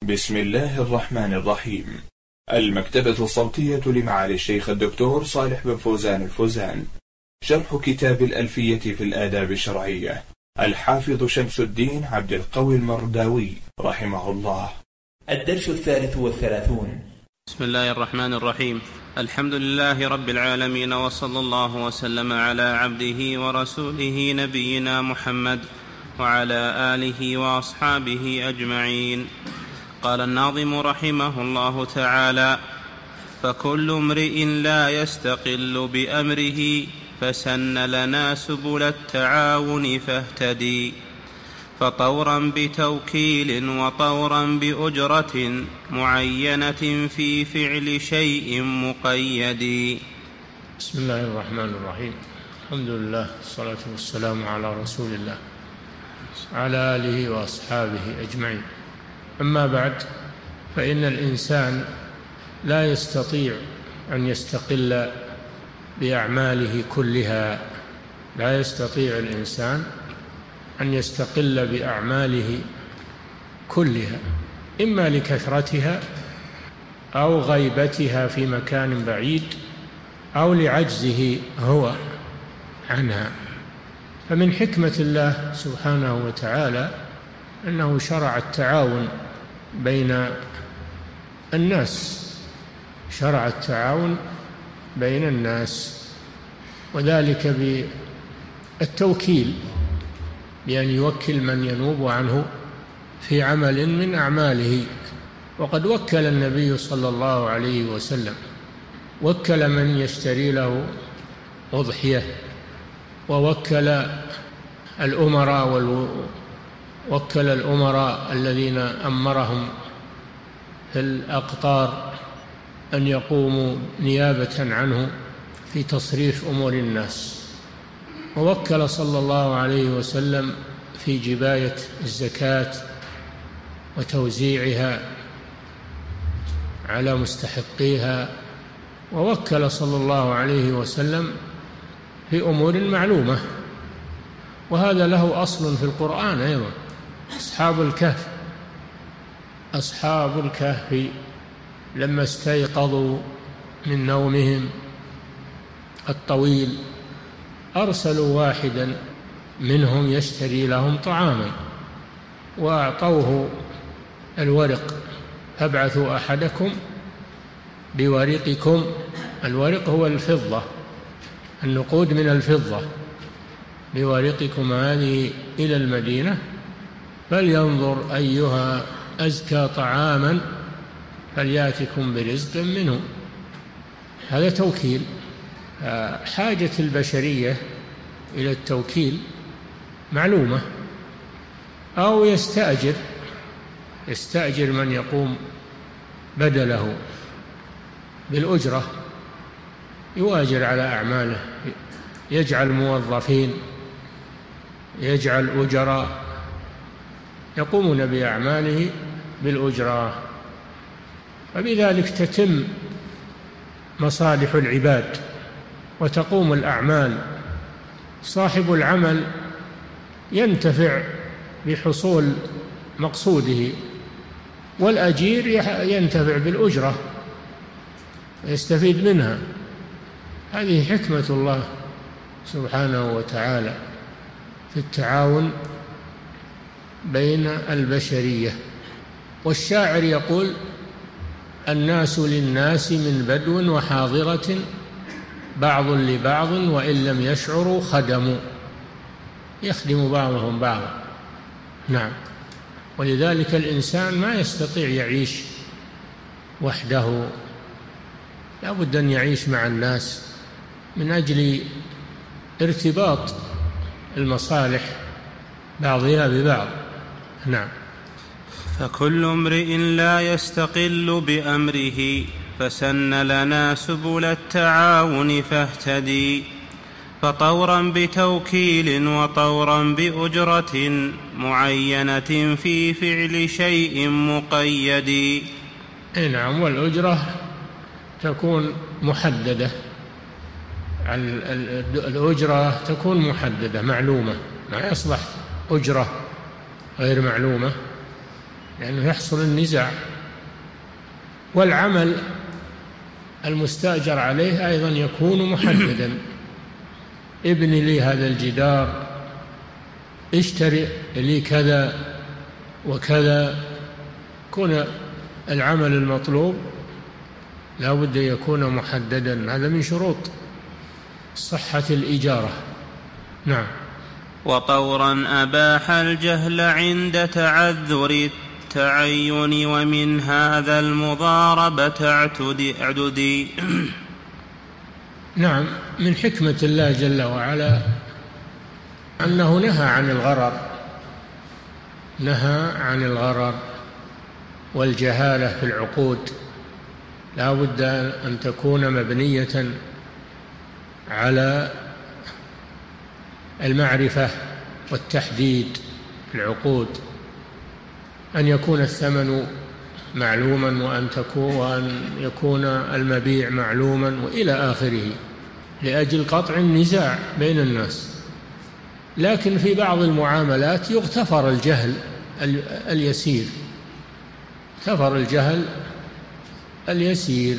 بسم الله الرحمن الرحيم. المكتبة الصوتية لمعالي الشيخ الدكتور صالح بن فوزان الفوزان. شرح كتاب الألفية في الآداب الشرعية، الحافظ شمس الدين عبد القوي المرداوي رحمه الله. الدرس 33. بسم الله الرحمن الرحيم. الحمد لله رب العالمين، وصلى الله وسلم على عبده ورسوله نبينا محمد وعلى آله وأصحابه أجمعين. قال الناظم رحمه الله تعالى: فكل امرئ لا يستقل بأمره، فسن لنا سبل التعاون فاهتدي. فطورا بتوكيل وطورا بأجرة، معينة في فعل شيء مقيد. بسم الله الرحمن الرحيم. الحمد لله، الصلاة والسلام على رسول الله على آله وأصحابه أجمعين. أما بعد، فإن الإنسان لا يستطيع أن يستقل بأعماله كلها. لا يستطيع الإنسان أن يستقل بأعماله كلها، إما لكثرتها أو غيبتها في مكان بعيد أو لعجزه هو عنها. فمن حكمة الله سبحانه وتعالى أنه شرع التعاون بين الناس، شرع التعاون بين الناس، وذلك بالتوكيل، بأن يوكل من ينوب عنه في عمل من أعماله. وقد وكل النبي صلى الله عليه وسلم، وكل من يشتري له أضحية، ووكل الأمراء الذين أمرهم في الأقطار أن يقوموا نيابة عنه في تصريف أمور الناس. ووكل صلى الله عليه وسلم في جباية الزكاة وتوزيعها على مستحقيها. ووكل صلى الله عليه وسلم في أمور معلومة، وهذا له أصل في القرآن أيضا. أصحاب الكهف لما استيقظوا من نومهم الطويل أرسلوا واحدا منهم يشتري لهم طعاما، وأعطوه الورق: فابعثوا أحدكم بورقكم. الورق هو الفضة، النقود من الفضة. بورقكم هذه إلى المدينة، فلينظر أيها أزكى طعاما فلياتكم برزق منه. هذا توكيل. حاجة البشرية إلى التوكيل معلومة. أو يستأجر من يقوم بدله بالأجرة، يؤاجر على أعماله، يجعل موظفين، يجعل أجراء يقومون بأعماله بالأجرة، وبذلك تتم مصالح العباد وتقوم الأعمال. صاحب العمل ينتفع بحصول مقصوده، والأجير ينتفع بالأجرة ويستفيد منها. هذه حكمة الله سبحانه وتعالى في التعاون بين البشرية. والشاعر يقول: الناس للناس من بدو وحاضرة، بعض لبعض وإن لم يشعروا خدموا. يخدم بعضهم بعضا. نعم. ولذلك الإنسان ما يستطيع يعيش وحده، لا بد أن يعيش مع الناس من أجل ارتباط المصالح بعضها ببعض. نعم. فكل امرئ لا يستقل بأمره، فسن لنا سبل التعاون فاهتدي. فطورا بتوكيل وطورا بأجرة، معينة في فعل شيء مقيد. نعم. والأجرة تكون محددة، الأجرة تكون محددة معلومة، ما يصلح أجرة غير معلومة. لأنه يحصل النزاع. والعمل المستأجر عليه أيضا يكون محددا. ابن لي هذا الجدار، اشتري لي كذا وكذا. يكون العمل المطلوب لا بد يكون محددا، هذا من شروط صحة الإجارة. نعم. وطورا أباح الجهل عند تعذر التعين، ومن هذا المضاربة اعتدي. نعم، من حكمة الله جل وعلا أنه نهى عن الغرر والجهالة في العقود. لا بد أن تكون مبنية على المعرفة والتحديد في العقود، أن يكون الثمن معلوما، وأن يكون المبيع معلوما، وإلى آخره، لأجل قطع النزاع بين الناس. لكن في بعض المعاملات يغتفر الجهل اليسير، غفر الجهل اليسير،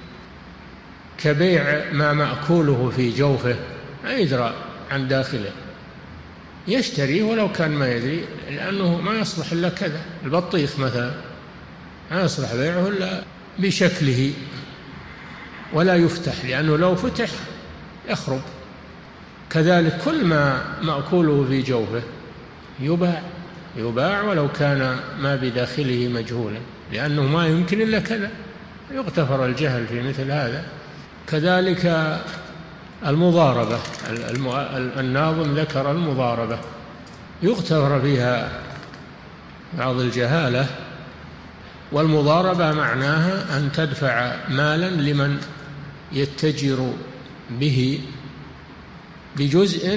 كبيع ما مأكوله في جوفه ما يدرى عن داخله، يشتريه ولو كان ما يدري، لأنه ما يصلح إلا كذا. البطيخ مثلا ما يصلح بيعه إلا بشكله ولا يفتح، لأنه لو فتح يخرب. كذلك كل ما مأكوله في جوفه يباع ولو كان ما بداخله مجهولا، لأنه ما يمكن إلا كذا، يغتفر الجهل في مثل هذا. كذلك المضاربة، الناظم ذكر المضاربة يغتفر فيها بعض الجهالة. والمضاربة معناها أن تدفع مالا لمن يتجر به بجزء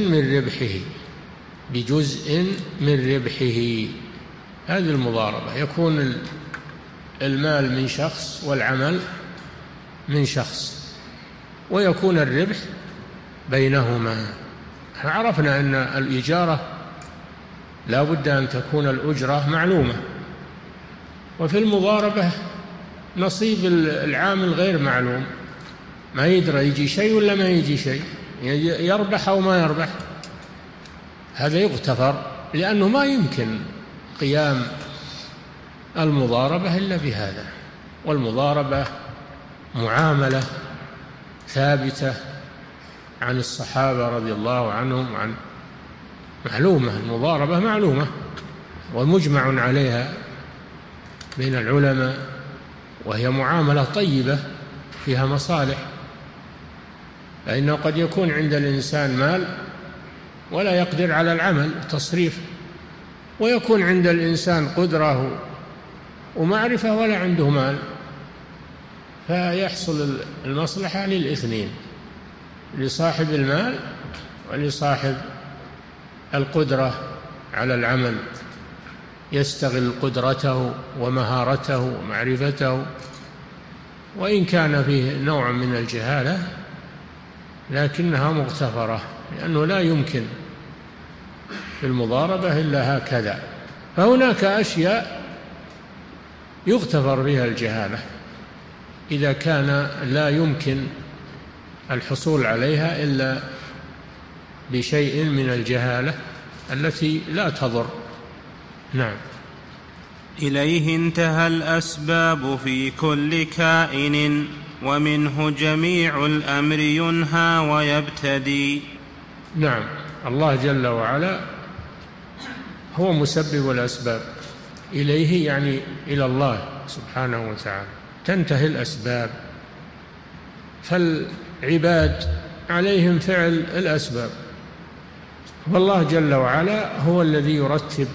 من ربحه، هذه المضاربة. يكون المال من شخص والعمل من شخص، ويكون الربح بينهما. عرفنا أن الإجارة لا بد أن تكون الأجرة معلومة، وفي المضاربة نصيب العامل غير معلوم، ما يدرى يجي شيء ولا ما يجي شيء، يربح أو ما يربح. هذا يغتفر، لأنه ما يمكن قيام المضاربة إلا بهذا. والمضاربة معاملة ثابتة عن الصحابة رضي الله عنهم، معلومة، المضاربة معلومة ومجمع عليها بين العلماء، وهي معاملة طيبة فيها مصالح. فإنه قد يكون عند الإنسان مال ولا يقدر على العمل تصريف، ويكون عند الإنسان قدرة ومعرفة ولا عنده مال، فيحصل المصلحة للاثنين، لصاحب المال ولصاحب القدرة على العمل، يستغل قدرته ومهارته ومعرفته، وإن كان فيه نوع من الجهالة لكنها مغتفرة، لأنه لا يمكن في المضاربة إلا هكذا. فهناك أشياء يغتفر بها الجهالة إذا كان لا يمكن الحصول عليها إلا بشيء من الجهالة التي لا تضر. نعم. إليه انتهى الأسباب في كل كائن، ومنه جميع الأمر ينهى ويبتدي. نعم، الله جل وعلا هو مسبب الأسباب، إليه يعني إلى الله سبحانه وتعالى تنتهي الأسباب، فالعباد عليهم فعل الأسباب، والله جل وعلا هو الذي يرتب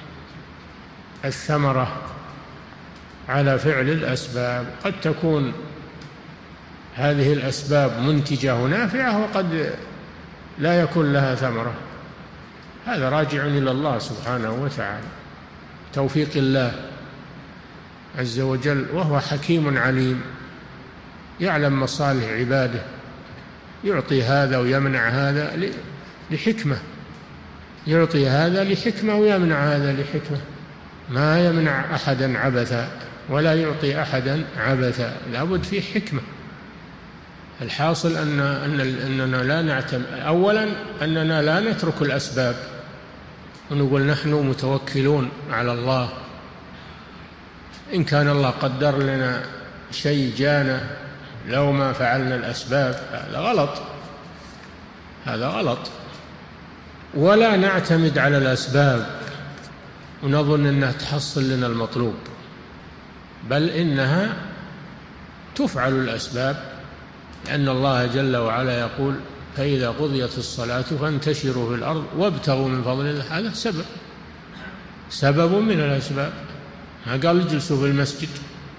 الثمرة على فعل الأسباب. قد تكون هذه الأسباب منتجة ونافعة، وقد لا يكون لها ثمرة، هذا راجع إلى الله سبحانه وتعالى، توفيق الله عز وجل، وهو حكيم عليم يعلم مصالح عباده، يعطي هذا ويمنع هذا لحكمة، يعطي هذا لحكمة ويمنع هذا لحكمة. ما يمنع أحدا عبثا ولا يعطي أحدا عبثا، لابد فيه حكمة. الحاصل أننا لا نعتمد، أولا أننا لا نترك الأسباب ونقول نحن متوكلون على الله، إن كان الله قدر لنا شيء جانا لو ما فعلنا الأسباب، هذا غلط. ولا نعتمد على الأسباب ونظن أنها تحصل لنا المطلوب، بل إنها تفعل الأسباب، لأن الله جل وعلا يقول: فإذا قضيت الصلاة فانتشروا في الأرض وابتغوا من فضل الله. هذا سبب من الأسباب. ما قال اجلسوا في المسجد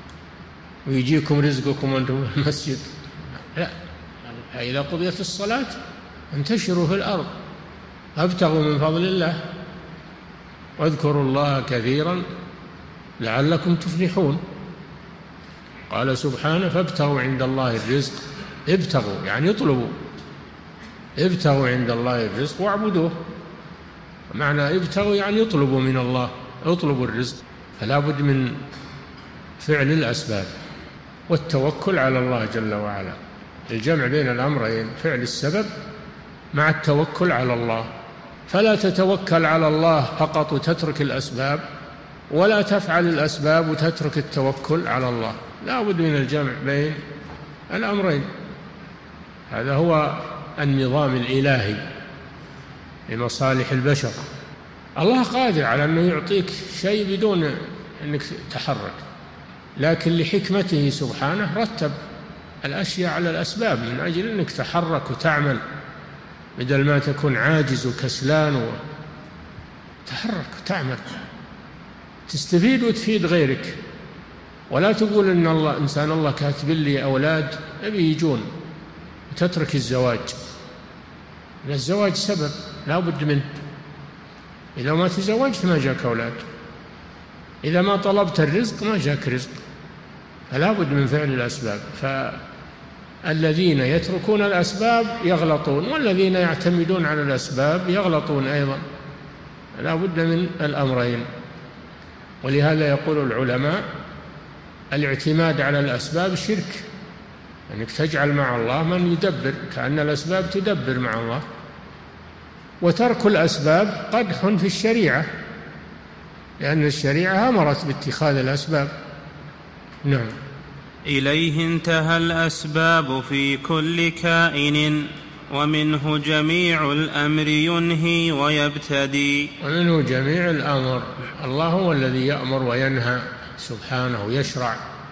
ويجيكم رزقكم وانتم في المسجد، لا، فإذا قضيت الصلاة انتشروا في الأرض وابتغوا من فضل الله واذكروا الله كثيرا لعلكم تفلحون. قال سبحانه: فابتغوا عند الله الرزق. ابتغوا يعني اطلبوا، ابتغوا عند الله الرزق واعبدوه. معنى ابتغوا يعني اطلبوا من الله، اطلبوا الرزق. فلا بد من فعل الأسباب والتوكل على الله جل وعلا، الجمع بين الأمرين، فعل السبب مع التوكل على الله. فلا تتوكل على الله فقط وتترك الأسباب، ولا تفعل الأسباب وتترك التوكل على الله، لا بد من الجمع بين الأمرين. هذا هو النظام الإلهي لمصالح البشر. الله قادر على أنه يعطيك شيء بدون أنك تحرك، لكن لحكمته سبحانه رتب الأشياء على الأسباب من أجل أنك تحرك وتعمل، بدل ما تكون عاجز وكسلان تحرك وتعمل، تستفيد وتفيد غيرك. ولا تقول إن الله كاتب لي أولاد أبي يجون وتترك الزواج. الزواج سبب لا بد منه، إذا ما تزوجت ما جاك أولاد، إذا ما طلبت الرزق ما جاك رزق، فلا بد من فعل الأسباب. فالذين يتركون الأسباب يغلطون، والذين يعتمدون على الأسباب يغلطون أيضا، لا بد من الأمرين. ولهذا يقول العلماء: الاعتماد على الأسباب شرك، أنك تجعل مع الله من يدبر، كأن الأسباب تدبر مع الله. وترك الأسباب قدح في الشريعة، لأن الشريعة أمرت باتخاذ الأسباب. نعم. إليه انتهى الأسباب في كل كائن، ومنه جميع الأمر ينهي ويبتدي. ومنه جميع الأمر، الله هو الذي يأمر وينهى سبحانه، يشرع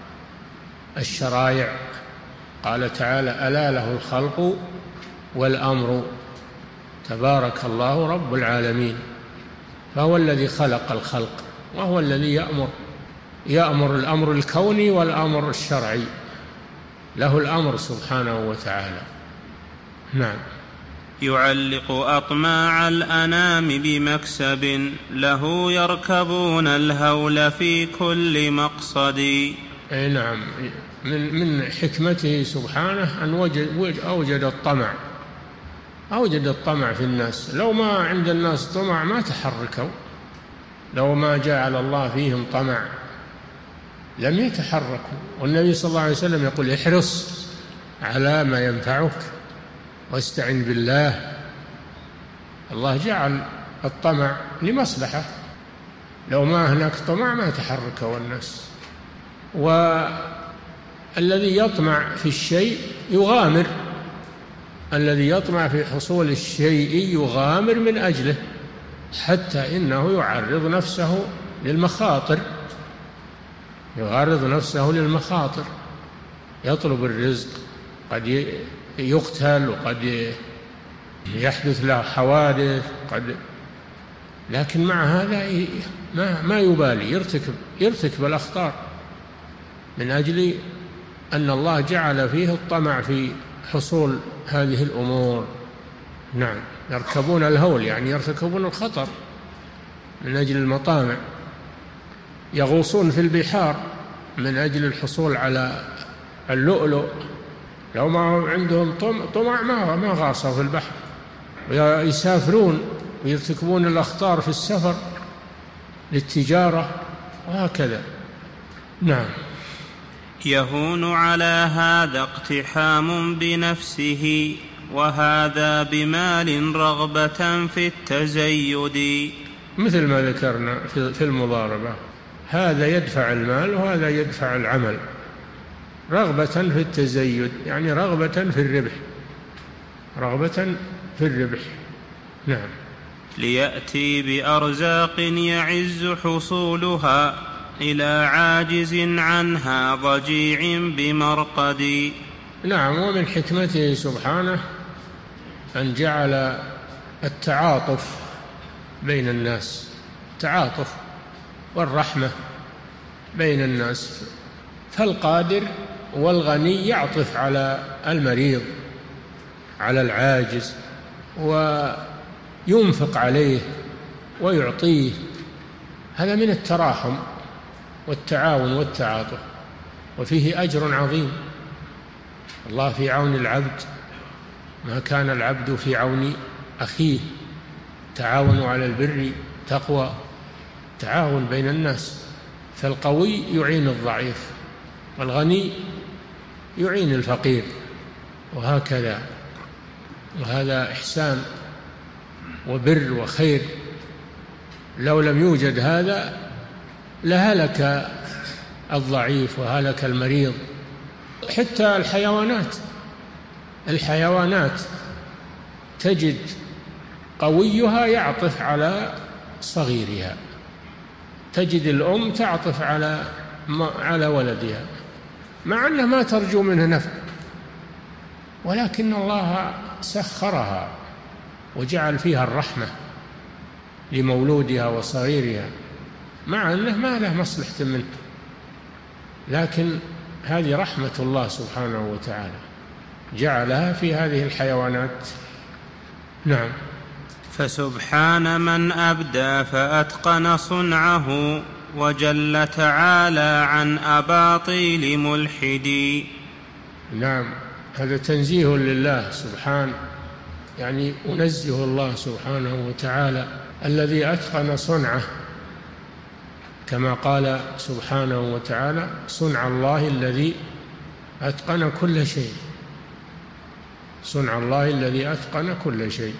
الشرائع. قال تعالى: ألا له الخلق والأمر، تبارك الله رب العالمين. فهو الذي خلق الخلق، وهو الذي يأمر الأمر الكوني والأمر الشرعي، له الأمر سبحانه وتعالى. نعم. يعلق أطماع الأنام بمكسب، له يركبون الهول في كل مقصد. أي نعم، من حكمته سبحانه أن أوجد الطمع في الناس. لو ما عند الناس طمع ما تحركوا، لو ما جعل الله فيهم طمع لم يتحركوا. والنبي صلى الله عليه وسلم يقول: احرص على ما ينفعك واستعن بالله. الله جعل الطمع لمصلحة، لو ما هناك طمع ما تحركوا الناس. والذي يطمع في الشيء يغامر، الذي يطمع في حصول الشيء يغامر من أجله، حتى إنه يعرض نفسه للمخاطر، يطلب الرزق، قد يقتل وقد يحدث له حوادث، لكن مع هذا ما يبالي، يرتكب الأخطار من أجل أن الله جعل فيه الطمع في حصول هذه الأمور. نعم. يركبون الهول يعني يرتكبون الخطر من أجل المطامع، يغوصون في البحار من أجل الحصول على اللؤلؤ، لو ما عندهم طمع ما غاصوا في البحر. ويسافرون ويرتكبون الأخطار في السفر للتجارة وهكذا. نعم. يهون على هذا اقتحام بنفسه، وهذا بمال رغبة في التزيد، مثل ما ذكرنا في المضاربة، هذا يدفع المال وهذا يدفع العمل، رغبة في التزيد يعني رغبة في الربح، رغبة في الربح. نعم. ليأتي بأرزاق يعز حصولها إلى عاجز عنها ضجيع بمرقد. نعم. ومن حكمته سبحانه أن جعل التعاطف بين الناس، التعاطف والرحمة بين الناس، فالقادر والغني يعطف على المريض على العاجز وينفق عليه ويعطيه، هذا من التراحم والتعاون والتعاطف، وفيه أجر عظيم. الله في عون العبد ما كان العبد في عون أخيه، تعاونوا على البر تقوى، تعاون بين الناس، فالقوي يعين الضعيف والغني يعين الفقير، وهكذا، وهذا إحسان وبر وخير. لو لم يوجد هذا لهلك الضعيف وهلك المريض. حتى الحيوانات تجد قويها يعطف على صغيرها، تجد الأم تعطف على ولدها مع أنها ما ترجو منه نفع، ولكن الله سخرها وجعل فيها الرحمة لمولودها وصغيرها مع أنه ما له مصلحة منه، لكن هذه رحمة الله سبحانه وتعالى جعلها في هذه الحيوانات. نعم. فسبحان من أبدى فأتقن صنعه، وجل تعالى عن أباطيل ملحدي. نعم. هذا تنزيه لله سبحانه، يعني أنزه الله سبحانه وتعالى الذي أتقن صنعه، كما قال سبحانه وتعالى: صنع الله الذي أتقن كل شيء، صنع الله الذي أتقن كل شيء.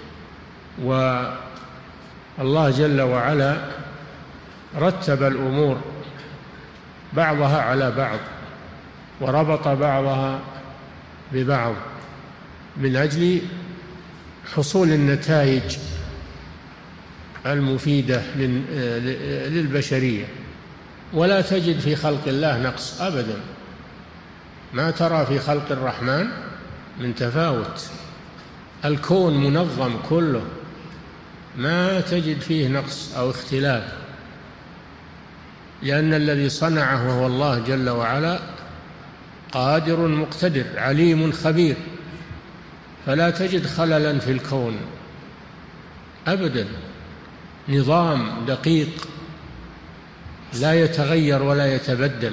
والله جل وعلا رتب الأمور بعضها على بعض وربط بعضها ببعض من أجل حصول النتائج المفيدة للبشرية. ولا تجد في خلق الله نقص أبدا، ما ترى في خلق الرحمن من تفاوت، الكون منظم كله، ما تجد فيه نقص أو اختلاف، لأن الذي صنعه هو الله جل وعلا قادر مقتدر عليم خبير، فلا تجد خللا في الكون أبدا، نظام دقيق لا يتغير ولا يتبدل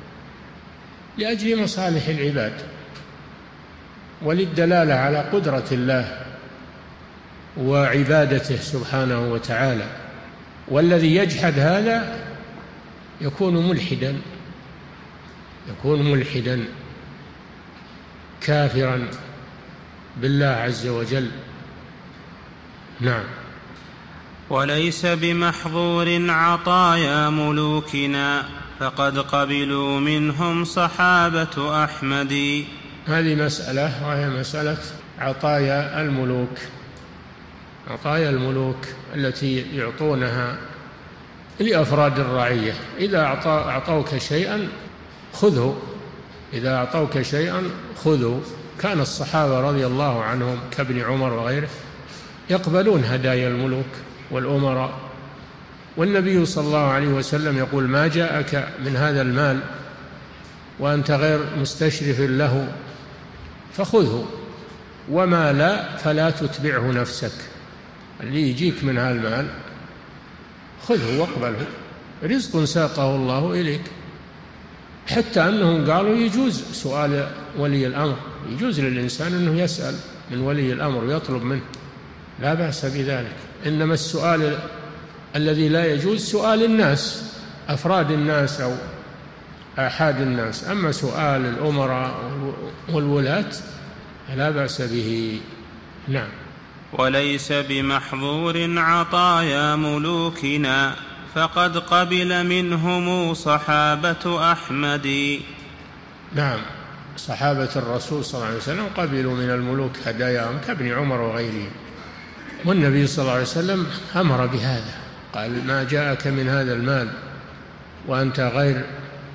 لأجل مصالح العباد وللدلالة على قدرة الله وعبادته سبحانه وتعالى. والذي يجحد هذا يكون ملحدا كافرا بالله عز وجل. نعم. وليس بمحظور عطايا ملوكنا، فقد قبلوا منهم صحابة أحمد. هذه مسألة، وهي مسألة عطايا الملوك، عطايا الملوك التي يعطونها لأفراد الرعية. إذا أعطوك شيئا خذه، إذا أعطوك شيئا خذه. كان الصحابة رضي الله عنهم كابن عمر وغيره يقبلون هدايا الملوك والأمراء، والنبي صلى الله عليه وسلم يقول: ما جاءك من هذا المال وأنت غير مستشرف له فخذه، وما لا فلا تتبعه نفسك. اللي يجيك من هذا المال خذه واقبله، رزق ساقه الله إليك. حتى أنهم قالوا يجوز سؤال ولي الأمر، يجوز للإنسان أنه يسأل من ولي الأمر ويطلب منه، لا بأس بذلك. إنما السؤال الذي لا يجوز سؤال الناس أفراد الناس أو آحاد الناس. أما سؤال الأمراء والولاة لا بأس به. نعم. وليس بمحظور عطايا ملوكنا فقد قبل منهم صحابة أحمد. نعم، صحابة الرسول صلى الله عليه وسلم قبلوا من الملوك هداياهم كابن عمر وغيرهم، والنبي صلى الله عليه وسلم أمر بهذا، قال ما جاءك من هذا المال وأنت غير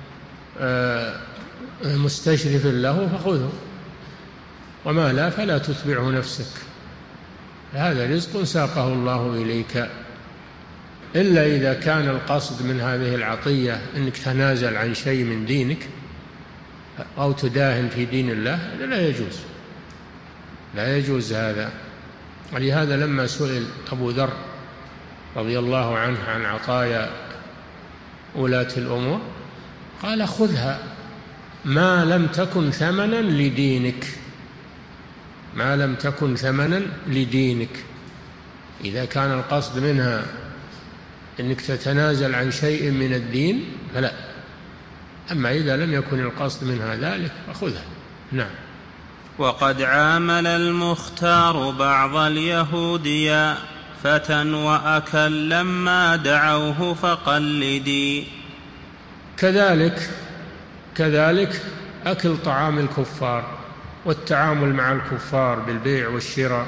مستشرف له فخذه، وما لا فلا تتبعه نفسك، هذا رزق ساقه الله إليك. إلا إذا كان القصد من هذه العطية أنك تنازل عن شيء من دينك أو تداهن في دين الله، لا يجوز هذا. ولهذا لما سئل أبو ذر رضي الله عنه عن عطايا ولاة الأمور قال خذها ما لم تكن ثمنا لدينك، ما لم تكن ثمنا لدينك. إذا كان القصد منها أنك تتنازل عن شيء من الدين فلا، أما إذا لم يكن القصد منها ذلك فخذها. نعم. وقد عامل المختار بعض اليهود يا فتى وأكل لما دعوه فقلدي. كذلك أكل طعام الكفار والتعامل مع الكفار بالبيع والشراء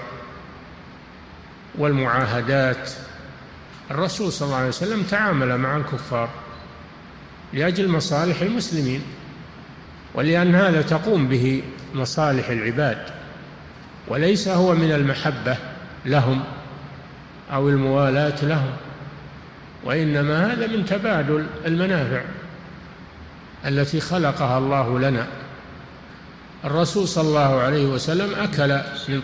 والمعاهدات. الرسول صلى الله عليه وسلم تعامل مع الكفار لأجل مصالح المسلمين، ولأن هذا تقوم به مصالح العباد، وليس هو من المحبة لهم أو الموالاة لهم، وإنما هذا من تبادل المنافع التي خلقها الله لنا. الرسول صلى الله عليه وسلم أكل من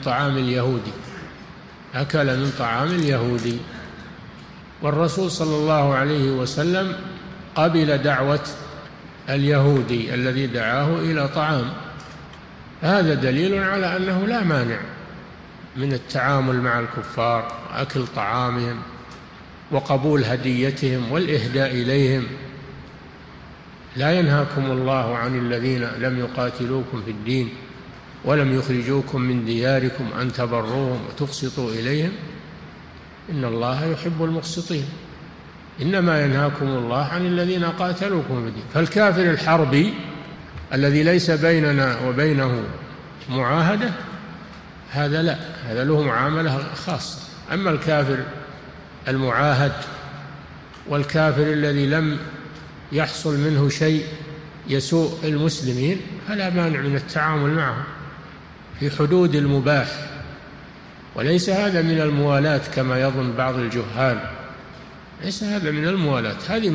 طعام اليهودي، والرسول صلى الله عليه وسلم قبل دعوة اليهودي الذي دعاه إلى طعام. هذا دليل على أنه لا مانع من التعامل مع الكفار وأكل طعامهم وقبول هديتهم والإهداء إليهم. لا ينهاكم الله عن الذين لم يقاتلوكم في الدين ولم يخرجوكم من دياركم أن تبروهم وتقسطوا إليهم إن الله يحب المقسطين. إنما ينهاكم الله عن الذين قاتلوكم في الدين. فالكافر الحربي الذي ليس بيننا وبينه معاهدة هذا لا، هذا له معاملة خاصة. أما الكافر المعاهد والكافر الذي لم يحصل منه شيء يسوء المسلمين فلا مانع من التعامل معه في حدود المباح، وليس هذا من الموالاة كما يظن بعض الجهال. ليس هذا من الموالاة، هذه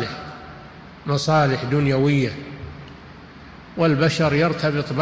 مصالح دنيوية، والبشر يرتبط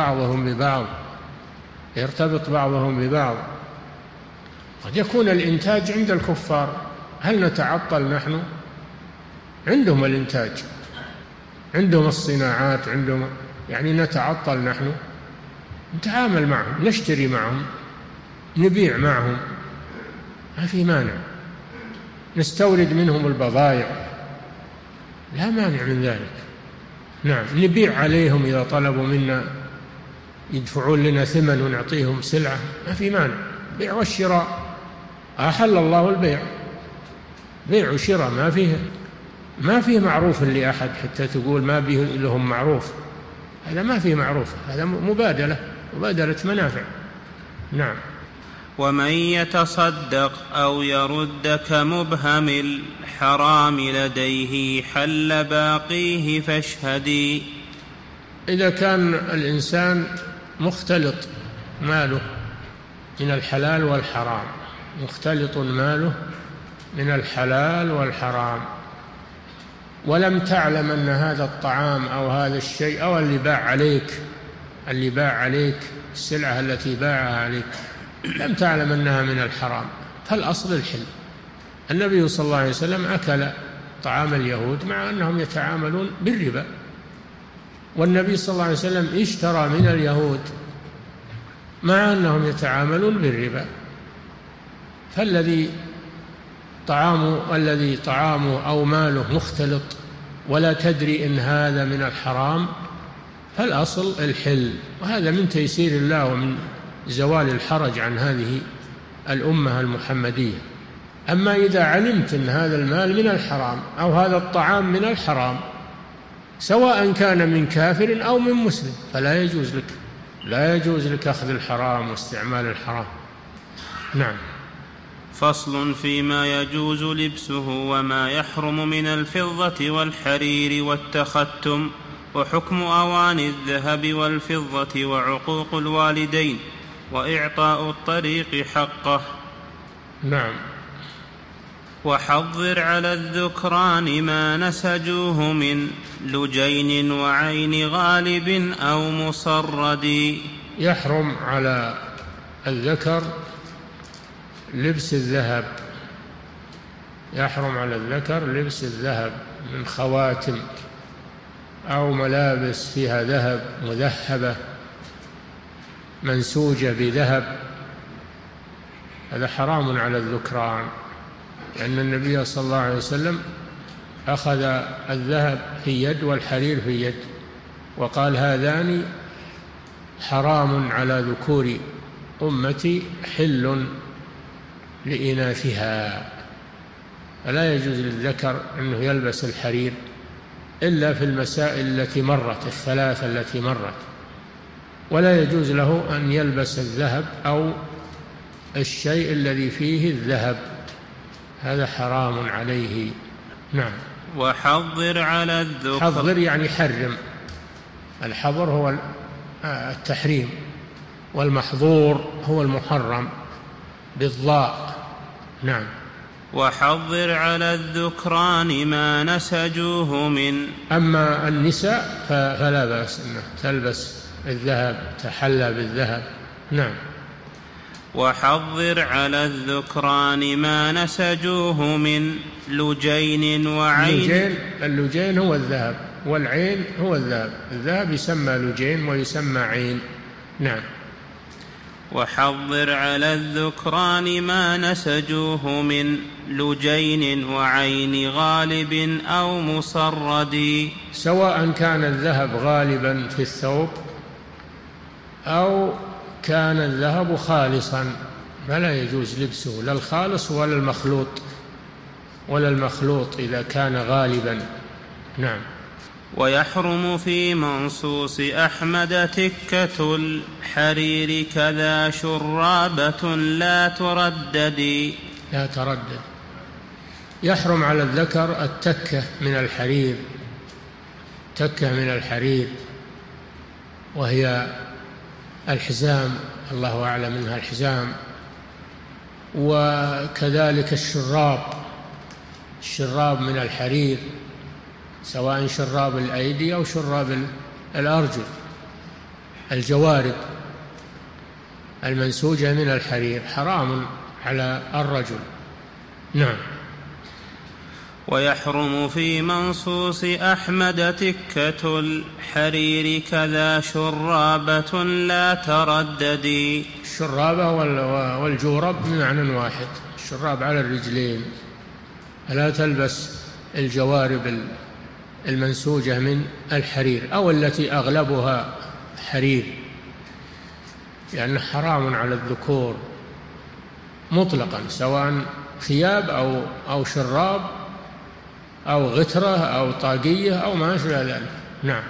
بعضهم ببعض. قد يكون الإنتاج عند الكفار، هل نتعطل نحن؟ عندهم الإنتاج، عندهم الصناعات، عندهم نتعطل نحن؟ نتعامل معهم، نشتري معهم، نبيع معهم، ما في مانع، نستورد منهم البضائع، لا مانع من ذلك. نعم، نبيع عليهم إذا طلبوا منا يدفعون لنا ثمن ونعطيهم سلعة، ما في مانع. بيع والشراء أحل الله البيع، بيع وشراء ما فيه معروف لأحد حتى تقول ما به لهم معروف، هذا ما فيه معروف، هذا مبادلة منافع. نعم. ومن يتصدق أو يرد كمبهم الحرام لديه حل باقيه فاشهدي. إذا كان الإنسان مختلط ماله من الحلال والحرام، مختلط ماله من الحلال والحرام، ولم تعلم أن هذا الطعام أو هذا الشيء أو اللي باع عليك السلعة التي باعها عليك لم تعلم أنها من الحرام، فالأصل الحل. النبي صلى الله عليه وسلم أكل طعام اليهود مع أنهم يتعاملون بالربا، والنبي صلى الله عليه وسلم اشترى من اليهود مع أنهم يتعاملون بالربا. فالذي طعامه أو ماله مختلط ولا تدري إن هذا من الحرام، فالأصل الحل، وهذا من تيسير الله ومن زوال الحرج عن هذه الأمة المحمدية. أما إذا علمت أن هذا المال من الحرام أو هذا الطعام من الحرام، سواء كان من كافر أو من مسلم، فلا يجوز لك، لا يجوز لك أخذ الحرام واستعمال الحرام. نعم. فصل فيما يجوز لبسه وما يحرم من الفضة والحرير والتختم، وحكم أواني الذهب والفضة، وعقوق الوالدين، وإعطاء الطريق حقه. نعم. وحضر على الذكران ما نسجوه من لجين وعين غالب أو مصرد. يحرم على الذكر لبس الذهب، يحرم على الذكر لبس الذهب من خواتم أو ملابس فيها ذهب مذهبة منسوجة بذهب، هذا حرام على الذكران، لأن النبي صلى الله عليه وسلم أخذ الذهب في يد والحرير في يد، وقال هذان حرام على ذكور أمتي حل لإناثها. فلا يجوز للذكر أنه يلبس الحرير إلا في المسائل التي مرت، الثلاثة التي مرت، ولا يجوز له أن يلبس الذهب أو الشيء الذي فيه الذهب، هذا حرام عليه. نعم. وحضر على الذكر، حضر يعني حرم، الحظر هو التحريم، والمحظور هو المحرم بالضاء. نعم. وحضر على الذكران ما نسجوه من، أما النساء فلا بأس أنها تلبس الذهب، تحلى بالذهب. نعم. وحضر على الذكران ما نسجوه من لجين وعين. اللجين هو الذهب، والعين هو الذهب، الذهب يسمى لجين ويسمى عين. نعم. وحضر على الذكران ما نسجوه من لجين وعين غالب أو مصرد، سواء كان الذهب غالبا في الثوب أو كان الذهب خالصا، فلا يجوز لبسه، لا الخالص ولا المخلوط، ولا المخلوط إذا كان غالبا. نعم. ويحرم في منصوص أحمد تكة الحرير كذا شرابة لا تردد. لا تردد. يحرم على الذكر التكة من الحرير، تكة من الحرير، وهي الحزام، الله أعلم منها الحزام، وكذلك الشراب من الحرير، سواء شراب الأيدي أو شراب الأرجل، الجوارب المنسوجة من الحرير حرام على الرجل. نعم. ويحرم في منصوص أحمد تكة الحرير كذا شرابة لا تردد. الشرابة والجورب بمعنى واحد، الشراب على الرجلين، لا تلبس الجوارب المنسوجة من الحرير أو التي أغلبها حرير، لأنه حرام على الذكور مطلقا، سواء ثياب أو شراب أو غترة أو طاقية أو ما أشبه ذلك. نعم.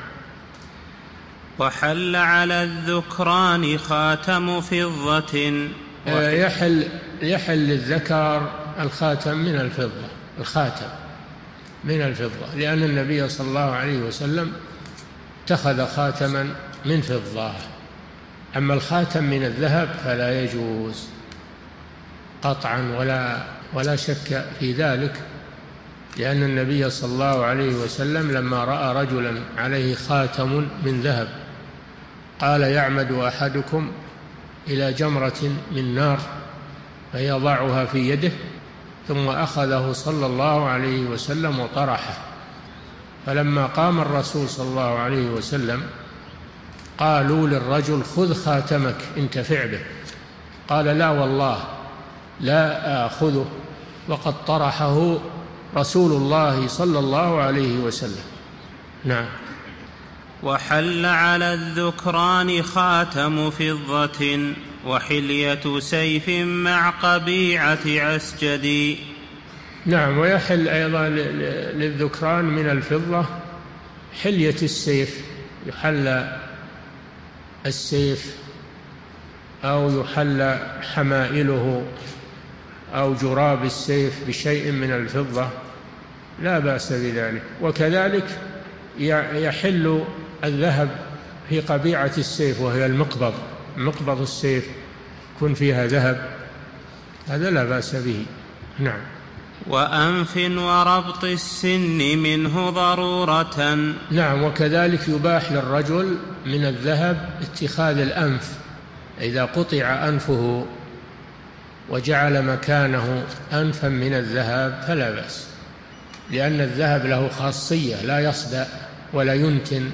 وحل على الذكران خاتم فضة. يحل للذكر الخاتم من الفضة، الخاتم من الفضة، لأن النبي صلى الله عليه وسلم اتخذ خاتما من فضة. أما الخاتم من الذهب فلا يجوز قطعا ولا شك في ذلك، لأن النبي صلى الله عليه وسلم لما رأى رجلا عليه خاتم من ذهب قال يعمد أحدكم إلى جمرة من نار فيضعها في يده، ثم أخذه صلى الله عليه وسلم وطرحه. فلما قام الرسول صلى الله عليه وسلم قالوا للرجل خذ خاتمك انتفع به، قال لا والله لا آخذه وقد طرحه رسول الله صلى الله عليه وسلم. نعم. وحل على الذكران خاتم فضة وحلية سيف مع قبيعة عسجد. نعم. ويحل أيضا للذكران من الفضة حلية السيف، يحل السيف أو يحل حمائله أو جراب السيف بشيء من الفضة، لا بأس بذلك. وكذلك يحل الذهب في قبيعة السيف وهي المقبض، مقبض السيف يكون فيها ذهب، هذا لا بأس به. نعم. وأنف وربط السن منه ضرورة. نعم. وكذلك يباح للرجل من الذهب اتخاذ الأنف، إذا قطع أنفه وجعل مكانه أنفا من الذهب فلا بأس، لأن الذهب له خاصية لا يصدأ ولا ينتن.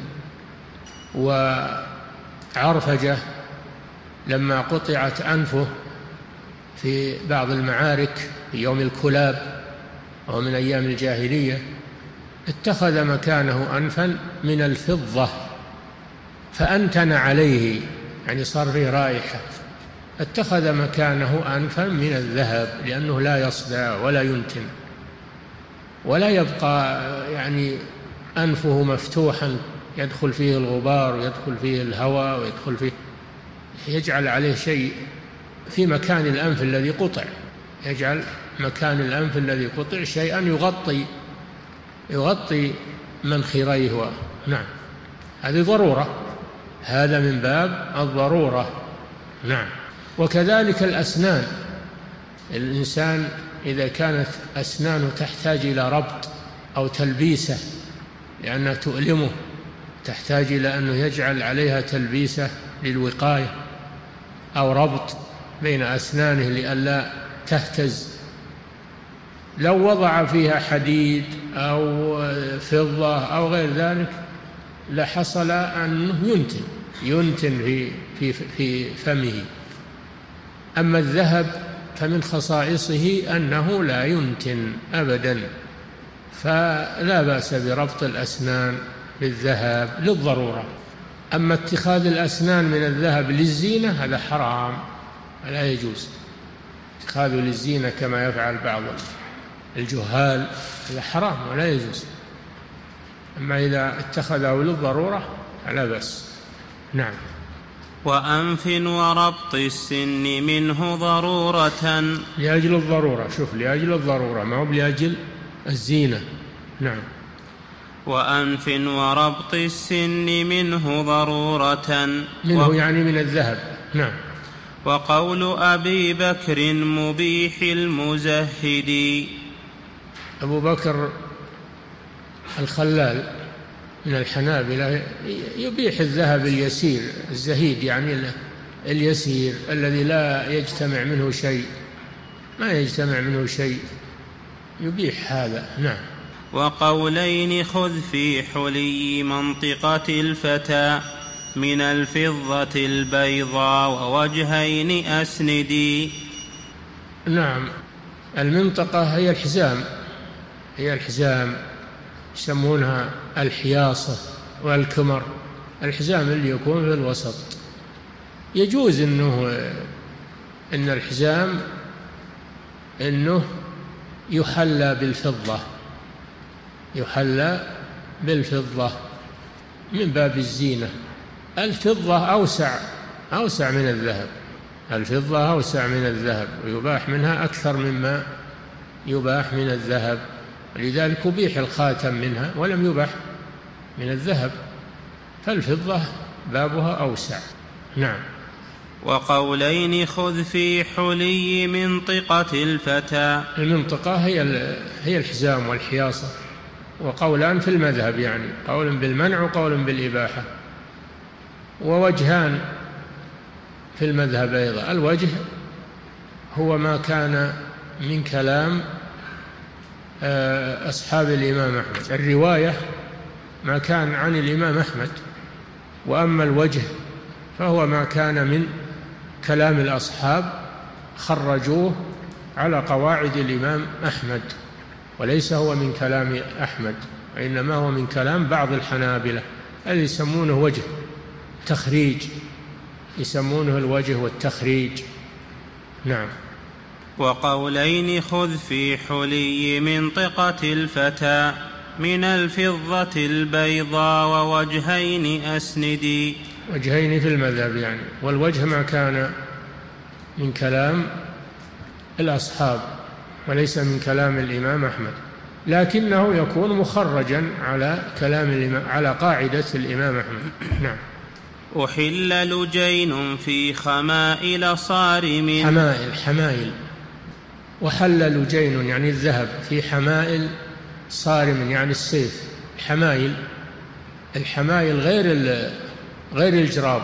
وعرفجة لما قطعت أنفه في بعض المعارك في يوم الكلاب أو من أيام الجاهلية اتخذ مكانه أنفا من الفضة فأنتن عليه، يعني صار فيه رائحة، اتخذ مكانه أنفا من الذهب لأنه لا يصدأ ولا ينتن ولا يبقى يعني أنفه مفتوحا يدخل فيه الغبار ويدخل فيه الهواء ويدخل فيه، يجعل عليه شيء في مكان الأنف الذي قطع، يجعل مكان الأنف الذي قطع شيئا يغطي منخريه. نعم. هذه ضرورة، هذا من باب الضرورة. نعم. وكذلك الأسنان، الإنسان إذا كانت أسنانه تحتاج إلى ربط أو تلبيسة لأنها تؤلمه، تحتاج إلى أنه يجعل عليها تلبيسة للوقاية أو ربط بين أسنانه لئلا تهتز، لو وضع فيها حديد أو فضة أو غير ذلك لحصل أنه ينتن في فمه. أما الذهب فمن خصائصه أنه لا ينتن أبدا، فلا بأس بربط الأسنان بالذهب للضرورة. أما اتخاذ الأسنان من الذهب للزينة هذا حرام، لا يجوز اتخاذه للزينة كما يفعل بعض الجهال، هذا حرام ولا يجوز. أما إذا اتخذه للضرورة فلا بأس. نعم. وأنف وربط السن منه ضرورة. لأجل الضرورة، شوف، لأجل الضرورة ما هو لأجل الزينة. نعم. وأنف وربط السن منه ضرورة، منه يعني من الذهب. نعم. وقول أبي بكر مبيح المزهد. أبو بكر الخلال من الحنابلة يبيح الذهب اليسير الزهيد، يعني اليسير الذي لا يجتمع منه شيء، ما يجتمع منه شيء، يبيح هذا. نعم. وقولين خذ في حلي منطقة الفتى من الفضة البيضاء ووجهين أسندي. نعم. المنطقة هي الحزام، هي الحزام يسمونها الحياصة والكمر، الحزام اللي يكون في الوسط. يجوز إن الحزام إنه يحلى بالفضة، يحلى بالفضة من باب الزينة. الفضة أوسع من الذهب، الفضة أوسع من الذهب ويباح منها أكثر مما يباح من الذهب، لذلك أبيح الخاتم منها ولم يباح من الذهب، فالفضة بابها أوسع. نعم. وقولين خذ في حلي منطقة الفتى. المنطقة هي الحزام والحياصة، وقولان في المذهب، يعني قول بالمنع وقول بالإباحة، ووجهان في المذهب أيضا. الوجه هو ما كان من كلام أصحاب الإمام أحمد، الرواية ما كان عن الإمام أحمد، وأما الوجه فهو ما كان من كلام الأصحاب خرجوه على قواعد الإمام أحمد. وليس هو من كلام أحمد، وإنما هو من كلام بعض الحنابلة الذي يسمونه وجه تخريج، يسمونه الوجه والتخريج. نعم. وقولين خذ في حلي منطقة الفتى من الفضة البيضاء ووجهين أسندي. وجهين في المذهب يعني، والوجه ما كان من كلام الأصحاب وليس من كلام الإمام أحمد، لكنه يكون مخرجا على كلام الإمام، على قاعدة الإمام أحمد. نعم. أحل لجين في خمائل صارم. حمائل وحل لجين يعني الذهب في حمائل صارم يعني السيف. الحمائل غير الجراب،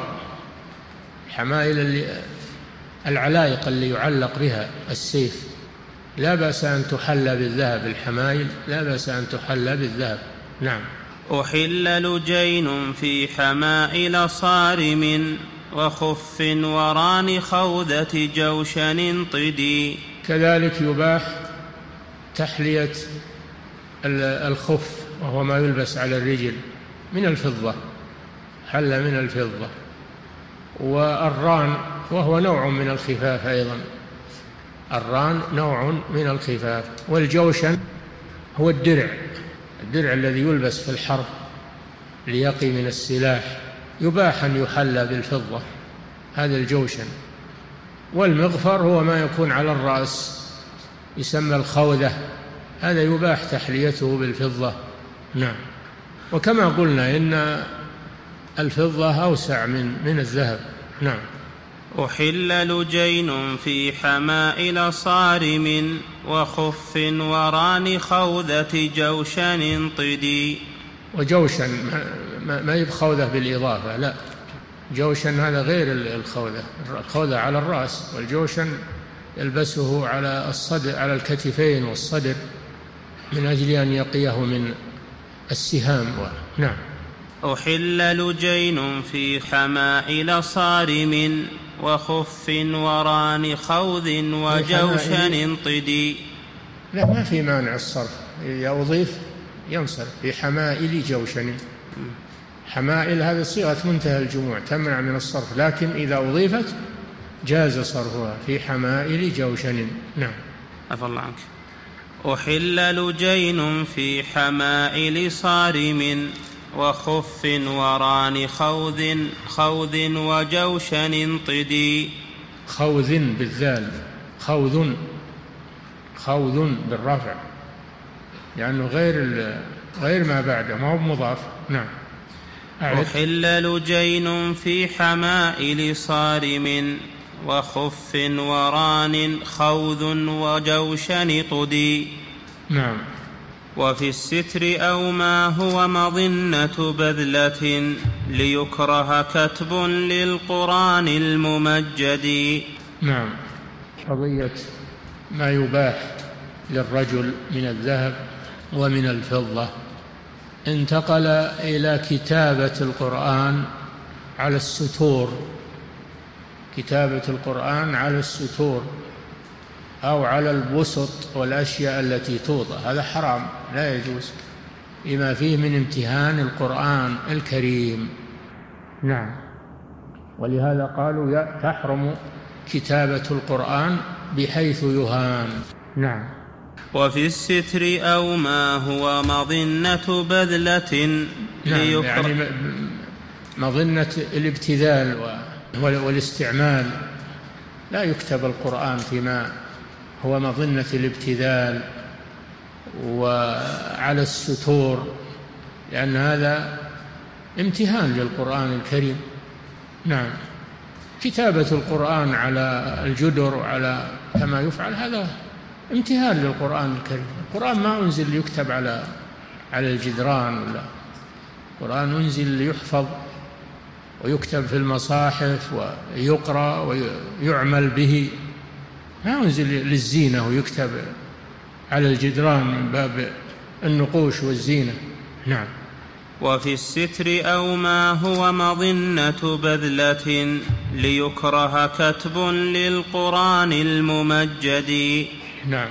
الحمائل العلائق اللي يعلق بها السيف لا بأس أن تحل بالذهب، الحمائل لا بأس أن تحل بالذهب. نعم. أحل لجين في حمائل صارم وخف وران خوذة جوشن طدي. كذلك يباح تحلية الخف وهو ما يلبس على الرجل من الفضة، حل من الفضة. والران وهو نوع من الخفاف أيضا، الران نوع من الخفاف. والجوشن هو الدرع الذي يلبس في الحرب ليقي من السلاح، يباح أن يحل بالفضة، هذا الجوشن. والمغفر هو ما يكون على الرأس يسمى الخوذة، هذا يباح تحليته بالفضة. نعم. وكما قلنا إن الفضة أوسع من الذهب. نعم. أحل لجين في حمائل صارم وخف وران خوذة جوشن طدي. وجوشن ما يبخوذة بالإضافة، لا، جوشن هذا غير الخوذة على الرأس، والجوشن يلبسه على الصدر، على الكتفين والصدر، من أجل أن يقيه من السهام. نعم. أحل لجين في حمائل صارم وخف وران خوذ وجوشن طدي. لا، ما في مانع الصرف، إذا أضيف ينصرف في حمائل جوشن. حمائل هذه صيغة منتهى الجموع تمنع من الصرف، لكن إذا أضيفت جاز صرفها في حمائل جوشن. نعم. عفى الله عنك. أحل لجين في حمائل صارم وخف وران خوذ وجوشن طدي. خوذ بالذال، خوذ بالرفع، لأنه غير ما بعده، ما هو مضاف. نعم. أحل لجين في حمائل صارم وخف وران خوذ وجوشن طدي. نعم. وفي الستر أو ما هو مظنة بذلة ليكره كتب للقرآن الممجد. نعم. قضية ما يباح للرجل من الذهب ومن الفضة، انتقل إلى كتابة القرآن على الستور، كتابة القرآن على الستور أو على البسط والأشياء التي توضع، هذا حرام لا يجوز، لما فيه من امتهان القرآن الكريم. نعم. ولهذا قالوا تحرم كتابة القرآن بحيث يهان. نعم. وفي الستر أو ما هو مظنة بذلة. نعم، يعني مظنة الابتذال والاستعمال، لا يكتب القرآن فيما هو مظنة الابتذال وعلى الستور، لأن هذا امتهان للقرآن الكريم. نعم. كتابة القرآن على الجدر وعلى كما يفعل هذا امتهان للقرآن الكريم. القرآن ما أنزل ليكتب على الجدران، ولا القرآن أنزل ليحفظ ويكتب في المصاحف ويقرأ ويعمل به، ما أنزل للزينة ويكتب على الجدران من باب النقوش والزينة. نعم. وفي الستر أو ما هو مظنة بذلة ليكره كتب للقرآن الممجد. نعم.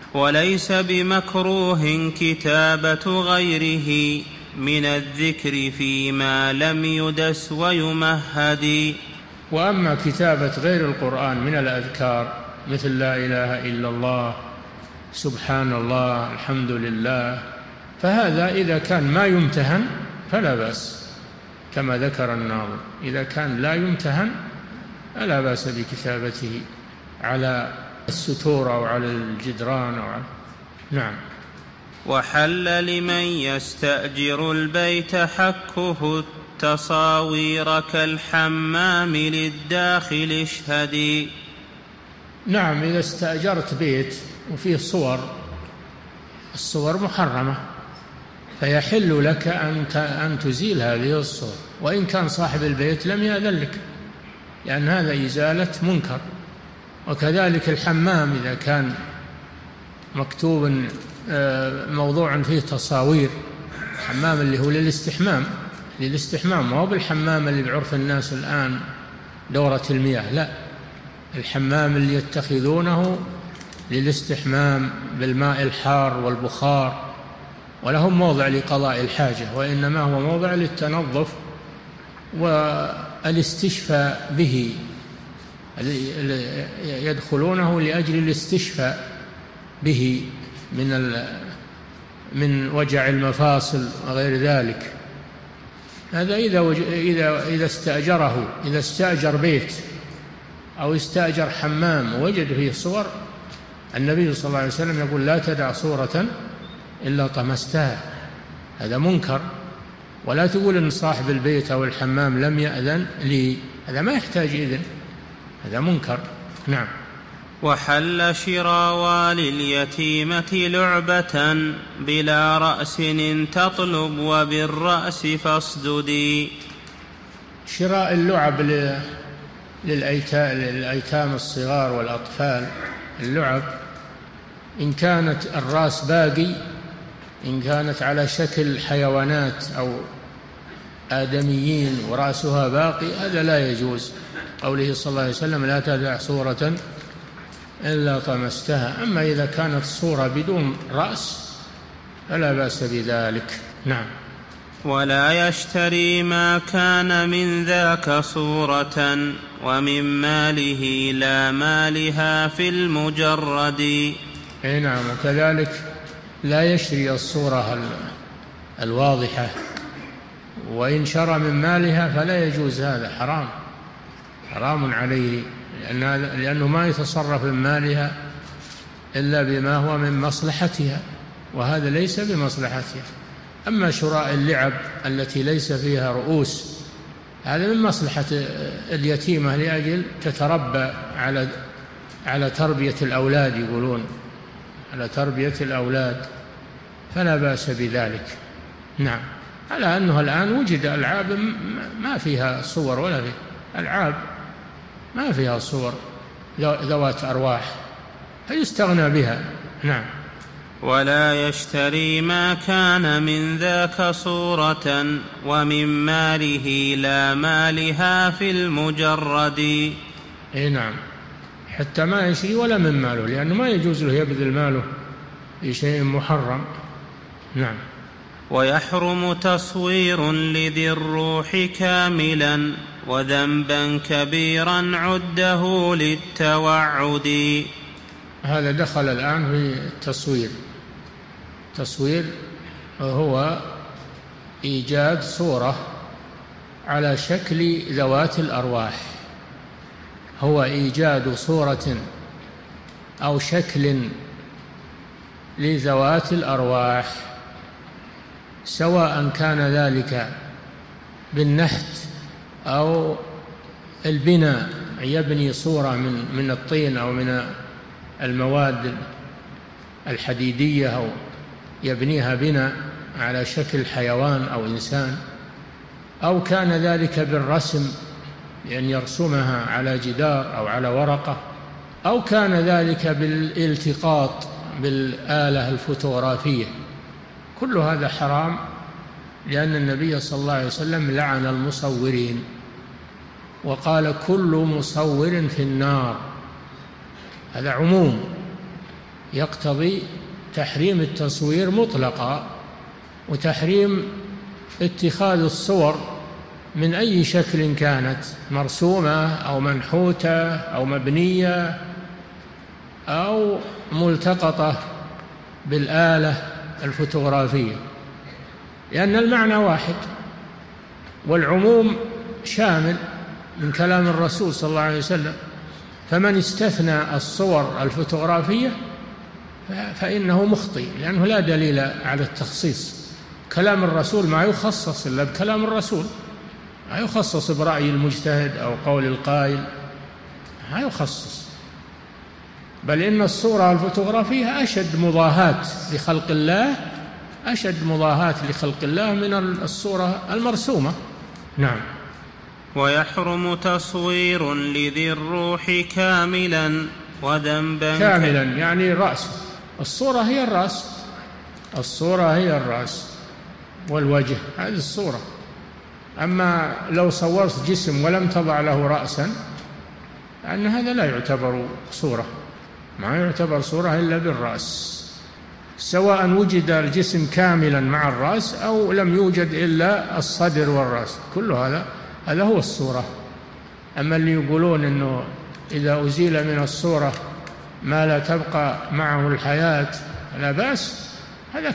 وليس بمكروه كتابة غيره من الذكر فيما لم يدس ويمهد. وأما كتابة غير القرآن من الأذكار مثل لا إله إلا الله، سبحان الله، الحمد لله، فهذا إذا كان ما يمتهن فلا بأس، كما ذكر الناظم، إذا كان لا يمتهن فلا بأس بكتابته على الستور أو على الجدران أو على... نعم. وحل لمن يستأجر البيت حكه التصاوير كالحمام للداخل اشهدي. نعم، إذا استأجرت بيت وفيه الصور محرمة فيحل لك أن تزيل هذه الصور، وإن كان صاحب البيت لم يأذن لك، لأن هذا إزالة منكر. وكذلك الحمام إذا كان مكتوب موضوع فيه تصاوير، الحمام اللي هو للاستحمام، ما هو بالحمام اللي بعرف الناس الآن دورة المياه، لا، الحمام اللي يتخذونه للاستحمام بالماء الحار والبخار، ولهم موضع لقضاء الحاجة، وإنما هو موضع للتنظف والاستشفاء به، يدخلونه لأجل الاستشفاء به من وجع المفاصل وغير ذلك. هذا إذا استأجره، إذا استأجر بيت أو استأجر حمام ووجد فيه صور، النبي صلى الله عليه وسلم يقول لا تدع صورة إلا طمستها، هذا منكر. ولا تقول إن صاحب البيت أو الحمام لم يأذن لي، هذا ما يحتاج إذن، هذا منكر. نعم. وحل شرى والي اليتيمة لعبة بلا رأس إن تطلب وبالرأس فاصددي. شراء اللعب للأيتام الصغار والأطفال، اللعب إن كانت الرأس باقي، إن كانت على شكل حيوانات أو آدميين ورأسها باقي، هذا لا يجوز، قوله صلى الله عليه وسلم لا تدع صورة إلا طمستها. أما إذا كانت الصورة بدون رأس فلا بأس بذلك. نعم. ولا يشتري ما كان من ذاك صورة ومن ماله لا مالها في المجرد. نعم. وكذلك لا يشتري الصورة الواضحة، وإن شرى من مالها فلا يجوز، هذا حرام عليه، لأنه ما يتصرف من مالها إلا بما هو من مصلحتها، وهذا ليس بمصلحتها. أما شراء اللعب التي ليس فيها رؤوس، هذا من مصلحة اليتيمة لأجل تتربى على تربية الأولاد، يقولون على تربية الأولاد، فلا بأس بذلك. نعم. على أنه الآن وجد ألعاب ما فيها صور، ولا فيه ألعاب ما فيها صور ذوات أرواح، فيستغنى بها. نعم. ولا يشتري ما كان من ذاك صورة ومن ماله لا مالها في المجرد. نعم. حتى ما يشري ولا من ماله، لأنه ما يجوز له يبذل ماله في شيء محرم. نعم. ويحرم تصوير لذي الروح كاملا وذنبا كبيرا عده للتوعد. هذا دخل الآن في التصوير هو إيجاد صورة على شكل ذوات الأرواح، هو إيجاد صورة أو شكل لذوات الأرواح، سواء كان ذلك بالنحت أو البناء، يبني صورة من الطين أو من المواد الحديدية، أو يبنيها بناء على شكل حيوان أو إنسان، أو كان ذلك بالرسم، لأن يرسمها على جدار أو على ورقة، أو كان ذلك بالالتقاط بالآلة الفوتوغرافية. كل هذا حرام، لأن النبي صلى الله عليه وسلم لعن المصورين وقال كل مصور في النار. هذا عموم، يقتضي تحريم التصوير مطلقا، وتحريم اتخاذ الصور من أي شكل كانت، مرسومة أو منحوتة أو مبنية أو ملتقطة بالآلة الفوتوغرافية، لأن المعنى واحد والعموم شامل من كلام الرسول صلى الله عليه وسلم. فمن استثنى الصور الفوتوغرافية فإنه مخطئ، لأنه لا دليل على التخصيص. كلام الرسول ما يخصص إلا بكلام الرسول، ما يخصص برأي المجتهد أو قول القائل، ما يخصص. بل إن الصورة الفوتوغرافية أشد مضاهاة لخلق الله، أشد مضاهاة لخلق الله من الصورة المرسومة. نعم. ويحرم تصوير لذي الروح كاملا وذنبا كاملا يعني رأسه، الصورة هي الرأس، الصورة هي الرأس والوجه، هذه الصورة. أما لو صورت جسم ولم تضع له رأسا لأن هذا لا يعتبر صورة، ما يعتبر صورة إلا بالرأس، سواء وجد الجسم كاملا مع الرأس أو لم يوجد إلا الصدر والرأس، كل هذا هو الصورة. أما اللي يقولون أنه إذا أزيل من الصورة ما لا تبقى معه الحياة لا بأس، هذا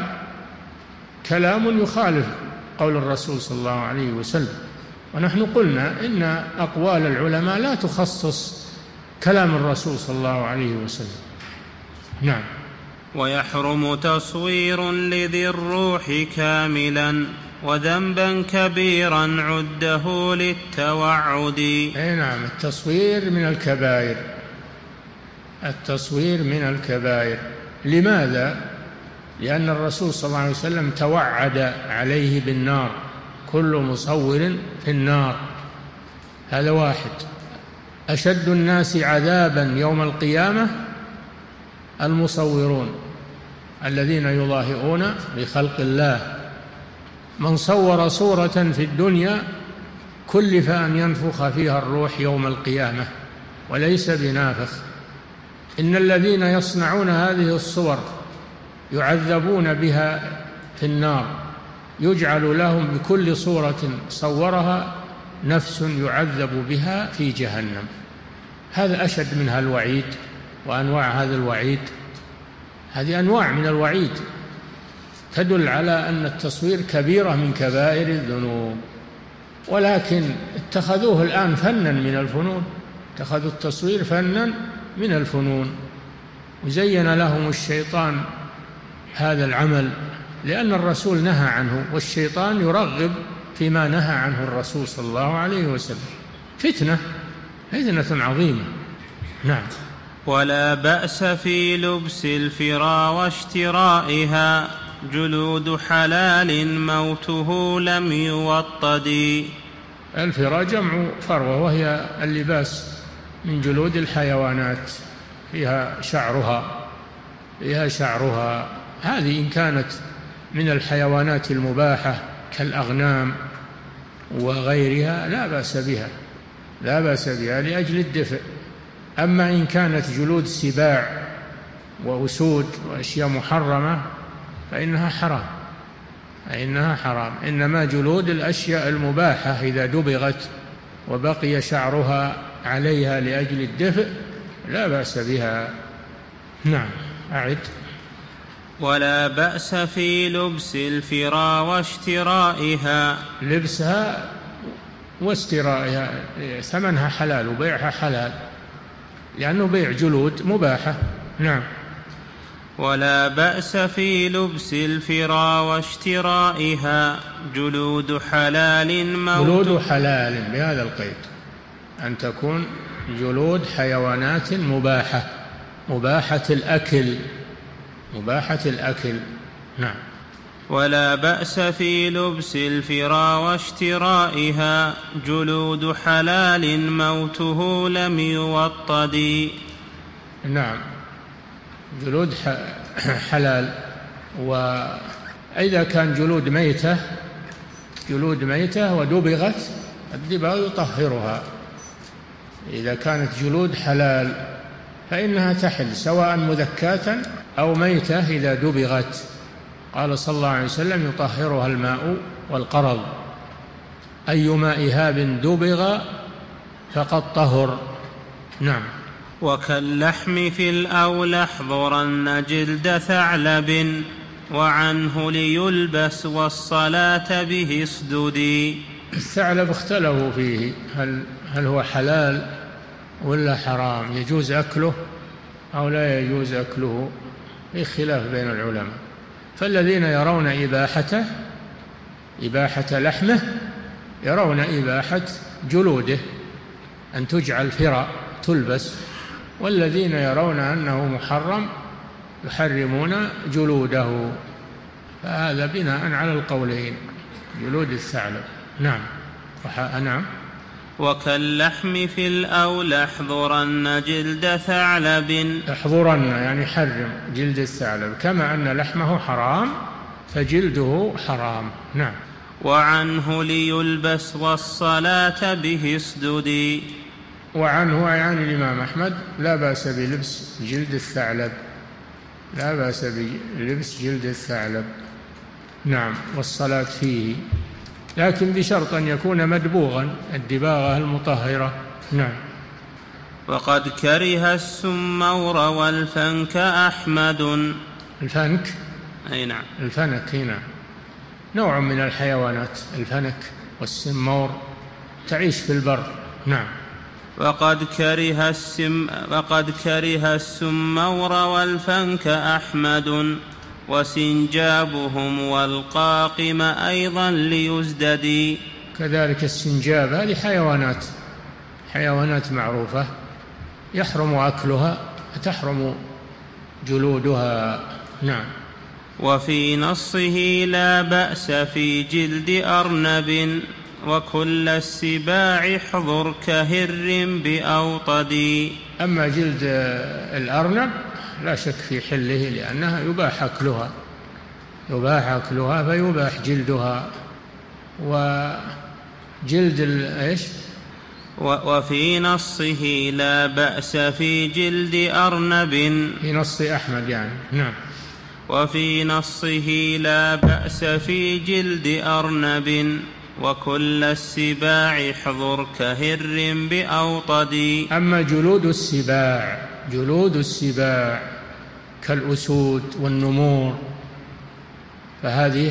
كلام يخالف قول الرسول صلى الله عليه وسلم. ونحن قلنا إن أقوال العلماء لا تخصص كلام الرسول صلى الله عليه وسلم. نعم. ويحرم تصوير لذي الروح كاملا وذنبا كبيرا عده للتوعد. أي نعم، التصوير من الكبائر، التصوير من الكبائر. لماذا؟ لأن الرسول صلى الله عليه وسلم توعد عليه بالنار، كل مصور في النار. هذا واحد. أشد الناس عذابا يوم القيامة المصورون الذين يضاهئون بخلق الله. من صور صورة في الدنيا كلف أن ينفخ فيها الروح يوم القيامة وليس بنافخ. إن الذين يصنعون هذه الصور يعذبون بها في النار، يجعل لهم بكل صورة صورها نفس يعذب بها في جهنم. هذا أشد من الوعيد، وأنواع هذا الوعيد، هذه أنواع من الوعيد تدل على أن التصوير كبيرة من كبائر الذنوب. ولكن اتخذوه الآن فنا من الفنون، اتخذوا التصوير فنا من الفنون، وزين لهم الشيطان هذا العمل لأن الرسول نهى عنه، والشيطان يرغب فيما نهى عنه الرسول صلى الله عليه وسلم. فتنة عظيمة. نعم. ولا بأس في لبس الفرا واشترائها جلود حلال موته لم يوطد. الفرا جمع فروة، وهي اللباس من جلود الحيوانات، فيها شعرها. هذه إن كانت من الحيوانات المباحة كالأغنام وغيرها لا بأس بها لأجل الدفء. أما إن كانت جلود سباع وأسود وأشياء محرمة فإنها حرام. إنما جلود الأشياء المباحة إذا دبغت وبقي شعرها عليها لأجل الدفء لا بأس بها. نعم. أعد. ولا بأس في لبس الفرا واشترائها، لبسها واسترائها ثمنها حلال وبيعها حلال، لأنه بيع جلود مباحة. نعم. ولا بأس في لبس الفرا واشترائها جلود حلال جلود حلال بهذا القيد، أن تكون جلود حيوانات مباحة الأكل. نعم. ولا بأس في لبس الفرا واشترائها جلود حلال موته لم يوطد. نعم، جلود حلال. وإذا كان جلود ميتة ودبغت، الدباغ يطهرها. إذا كانت جلود حلال فإنها تحل سواء مذكاة أو ميتة إذا دبغت. قال صلى الله عليه وسلم يطهرها الماء والقرض، أي ماء هاب دبغ فقد طهر. نعم. وكاللحم في الأول احضرن جلد ثعلب وعنه ليلبس والصلاة به اسددي. الثعلب اختلفوا فيه هل هو حلال ولا حرام، يجوز أكله أو لا يجوز أكله، في خلاف بين العلماء. فالذين يرون إباحة لحمه يرون إباحة جلوده أن تجعل فرا تلبس، والذين يرون أنه محرم يحرمون جلوده. فهذا بناء على القولين، جلود الثعلب. نعم. نعم. وكاللحم في الأولى احضرن جلد ثعلب، احضرن يعني حرم جلد الثعلب، كما أن لحمه حرام فجلده حرام. نعم. وعنه ليلبس والصلاة به اسددي. وعنه يعني الإمام أحمد لا بأس بلبس جلد الثعلب، لا بأس بلبس جلد الثعلب. نعم. والصلاة فيه، لكن بشرط أن يكون مدبوغا، الدباغة المطهرة. نعم. وقد كره السمور والفنك أحمد. الفنك أي نعم. الفنك هنا نوع من الحيوانات، الفنك والسمور تعيش في البر. نعم. وقد كره السمور والفنك أحمد وسنجابهم والقاقم أيضا ليزددي. كذلك السنجاب هذه حيوانات معروفة يحرم أكلها وتحرم جلودها. نعم. وفي نصه لا بأس في جلد أرنب وكل السباع احضر كهر بأوطدي. أما جلد الأرنب لا شك في حله، لأنها يباح أكلها فيباح جلدها. وجلد إيش؟ وفي نصه لا بأس في جلد أرنب، في نص أحمد يعني. نعم. وفي نصه لا بأس في جلد أرنب وكل السباع احضر كهر بأوطدي. أما جلود السباع كالأسود والنمور فهذه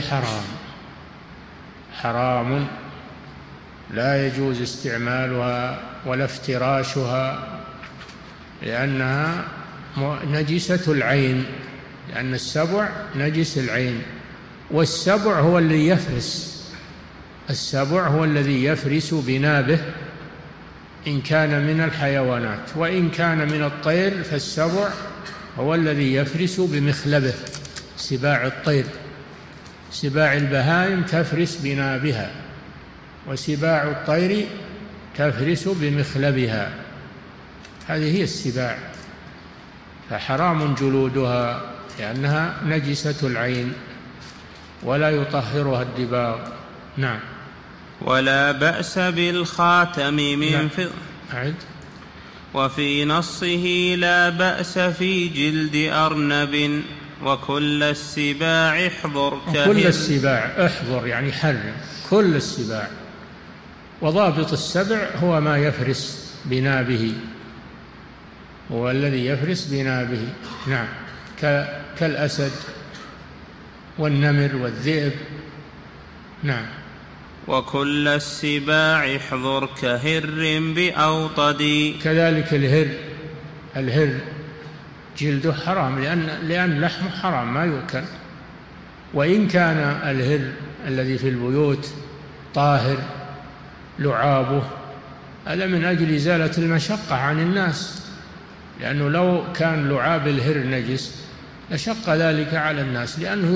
حرام لا يجوز استعمالها ولا افتراشها، لأنها نجسة العين، لأن السبع نجس العين، والسبع هو الذي يفرس، السبع هو الذي يفرس بنابه إن كان من الحيوانات، وإن كان من الطير فالسبع هو الذي يفرس بمخلبه. سباع الطير، سباع البهائم تفرس بنابها، وسباع الطير تفرس بمخلبها، هذه هي السباع. فحرام جلودها لأنها نجسة العين ولا يطهرها الدباغ. نعم. ولا بأس بالخاتم من أعد. وفي نصه لا بأس في جلد أرنب وكل السباع احضر كل السباع احضر يعني حرم كل السباع. وضابط السبع هو ما يفرس بنابه، هو الذي يفرس بنابه. نعم. كالأسد والنمر والذئب. نعم. وكل السباع احضر كهر بأوطدي. كذلك الهر جلده حرام، لأن لحمه حرام ما يؤكل، وإن كان الهر الذي في البيوت طاهر لعابه، هذا من أجل إزالة المشقة عن الناس، لأنه لو كان لعاب الهر نجس لشق ذلك على الناس، لأنه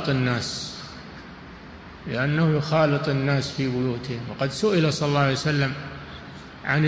يخالط الناس في بيوتهم. وقد سئل صلى الله عليه وسلم عن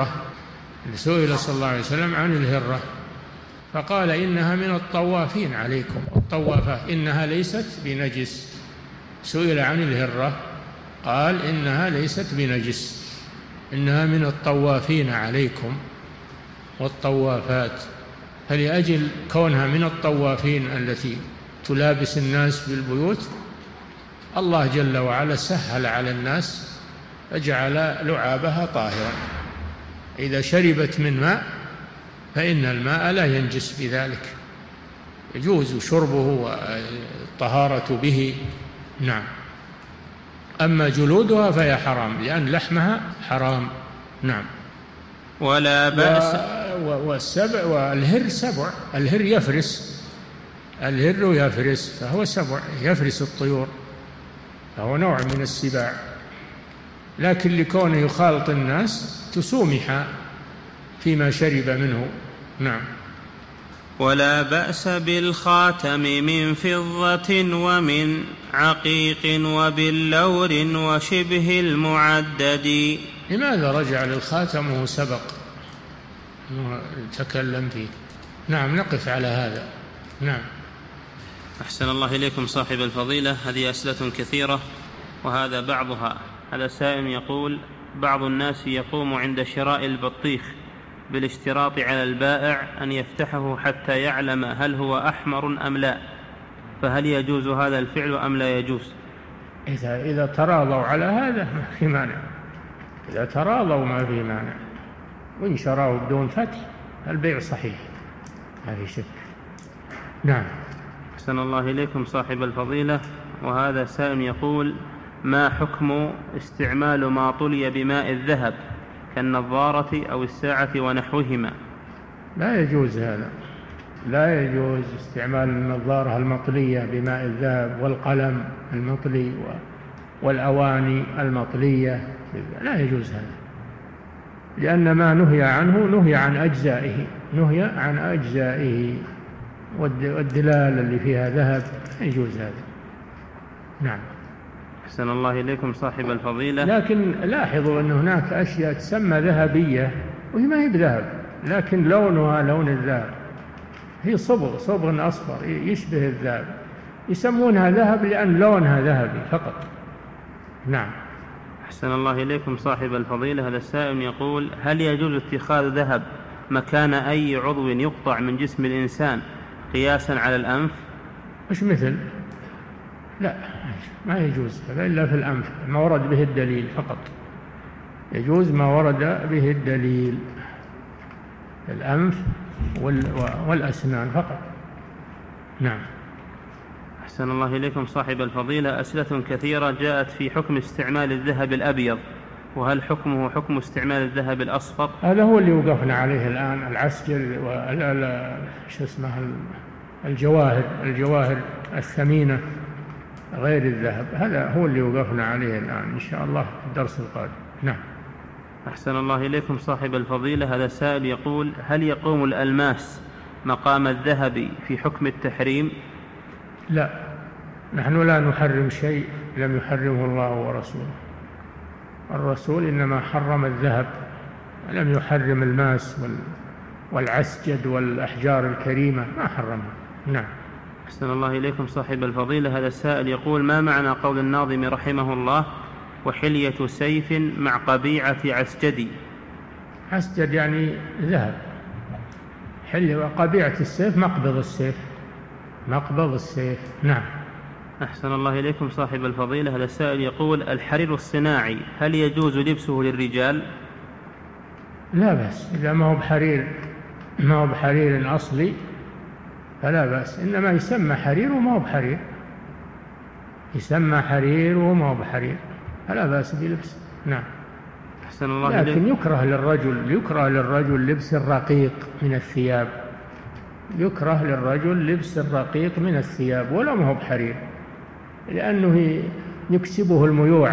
الهرة، فقال إنها من الطوافين عليكم، الطوافات إنها ليست بنجس. سئل عن الهرة قال إنها ليست بنجس، إنها من الطوافين عليكم والطوافات. فلأجل كونها من الطوافين التي تلابس الناس بالبيوت، الله جل وعلا سهل على الناس فجعل لعابها طاهرا. إذا شربت من ماء فإن الماء لا ينجس بذلك، يجوز شربه والطهارة به. نعم. أما جلودها فهي حرام لأن لحمها حرام. نعم. ولا بأس. والسبع والهر سبع، الهر يفرس، الهر يفرس فهو سبع، يفرس الطيور، فهو نوع من السباع، لكن لكونه يخالط الناس تسومح فيما شرب منه. نعم. ولا بأس بالخاتم من فضة ومن عقيق وباللور وشبه المعدد. لماذا رجع للخاتم وهو سبق نتكلم فيه؟ نعم، نقف على هذا. نعم. أحسن الله إليكم صاحب الفضيلة. هذه أسئلة كثيرة وهذا بعضها. هذا سائل يقول: بعض الناس يقوم عند شراء البطيخ بالاشتراط على البائع أن يفتحه حتى يعلم هل هو أحمر أم لا، فهل يجوز هذا الفعل أم لا يجوز؟ إذا تراضوا على هذا ما في مانع، إذا تراضوا ما في مانع، وإن شراه بدون فتح البيع صحيح ما في شك. نعم. أحسن الله إليكم صاحب الفضيلة. وهذا سائل يقول: ما حكم استعمال ما طلي بماء الذهب كالنظارة أو الساعة ونحوهما؟ لا يجوز هذا، لا يجوز استعمال النظارة المطلية بماء الذهب والقلم المطلي والأواني المطلية، لا يجوز هذا، لأن ما نهي عنه نهي عن أجزائه، نهي عن أجزائه، والدلال اللي فيها ذهب لا يجوز هذا. نعم. أحسن الله إليكم صاحب الفضيلة. لكن لاحظوا أن هناك أشياء تسمى ذهبية وهي ما هي بذهب، لكن لونها لون الذهب، هي صبغ أصفر يشبه الذهب، يسمونها ذهب لأن لونها ذهبي فقط. نعم. أحسن الله إليكم صاحب الفضيلة. هذا السائل يقول: هل يجوز اتخاذ ذهب مكان أي عضو يقطع من جسم الإنسان قياسا على الأنف؟ مش مثل، لا ما يجوز هذا إلا في الأنف، ما ورد به الدليل فقط، يجوز ما ورد به الدليل، الأنف والأسنان فقط. نعم. أحسن الله إليكم صاحب الفضيلة. أسئلة كثيرة جاءت في حكم استعمال الذهب الأبيض، وهل حكمه حكم استعمال الذهب الأصفر؟ هذا هو اللي وقفنا عليه الآن، العسجل الجواهر الثمينة غير الذهب، هذا هو اللي وقفنا عليه الآن إن شاء الله في الدرس القادم. نعم. أحسن الله إليكم صاحب الفضيلة. هذا سائل يقول: هل يقوم الألماس مقام الذهب في حكم التحريم؟ لا، نحن لا نحرم شيء لم يحرمه الله ورسوله، الرسول إنما حرم الذهب ولم يحرم الماس والعسجد والأحجار الكريمة، ما حرمها. نعم. أحسن الله إليكم صاحب الفضيلة. هذا السائل يقول: ما معنى قول الناظم رحمه الله: وحلية سيف مع قبيعة عسجد؟ عسجد يعني ذهب، وقبيعة السيف مقبض السيف. نعم. أحسن الله إليكم صاحب الفضيلة. هذا السائل يقول: الحرير الصناعي هل يجوز لبسه للرجال؟ لا بأس، إذا ما هو بحرير أصلي فلا بأس، إنما يسمى حرير وما هو بحرير، يسمى حرير وما هو بحرير، فلا بأس بلبس. نعم. أحسن الله إليكم. لكن يكره للرجل لبس الرقيق من الثياب، يكره للرجل لبس الرقيق من الثياب ولا ما هو بحرير، لأنه يكسبه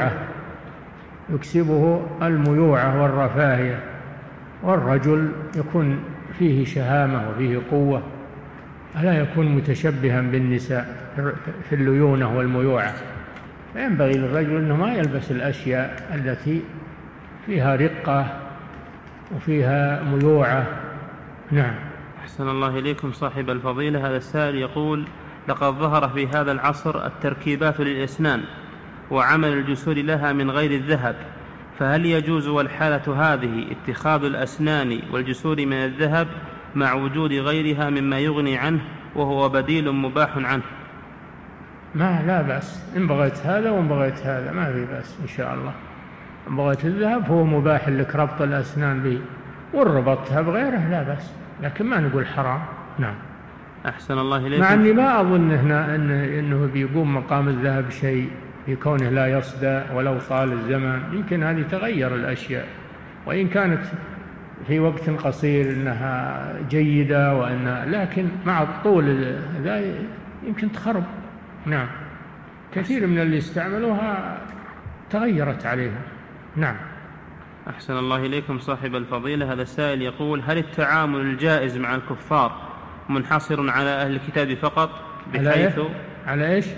الميوعة والرفاهية، والرجل يكون فيه شهامة وفيه قوة، ألا يكون متشبها بالنساء في الليونة والميوعة، فينبغي للرجل أنه ما يلبس الأشياء التي فيها رقة وفيها ميوعة. نعم. أحسن الله إليكم صاحب الفضيلة. هذا السائل يقول: لقد ظهر في هذا العصر التركيبات للأسنان وعمل الجسور لها من غير الذهب، فهل يجوز والحالة هذه اتخاذ الأسنان والجسور من الذهب مع وجود غيرها مما يغني عنه وهو بديل مباح عنه؟ لا بأس، إن بغيت هذا وإن بغيت هذا ما في بأس إن شاء الله. إن بغيت الذهب هو مباح لك ربط الأسنان به، وإن ربطتها بغيره لا بأس، لكن ما نقول حرام. نعم. أحسن الله إليكم. مع أني ما أظن إنه بيقوم مقام الذهب شيء في كونه لا يصدى ولو طال الزمان. يمكن هذه تغير الأشياء، وإن كانت في وقت قصير إنها جيدة لكن مع الطول ذا يمكن تخرب. نعم. كثير من اللي استعملوها تغيرت عليهم. نعم. أحسن الله إليكم صاحب الفضيلة. هذا السائل يقول: هل التعامل الجائز مع الكفار منحصر على أهل الكتاب فقط؟ بحيث على إيش؟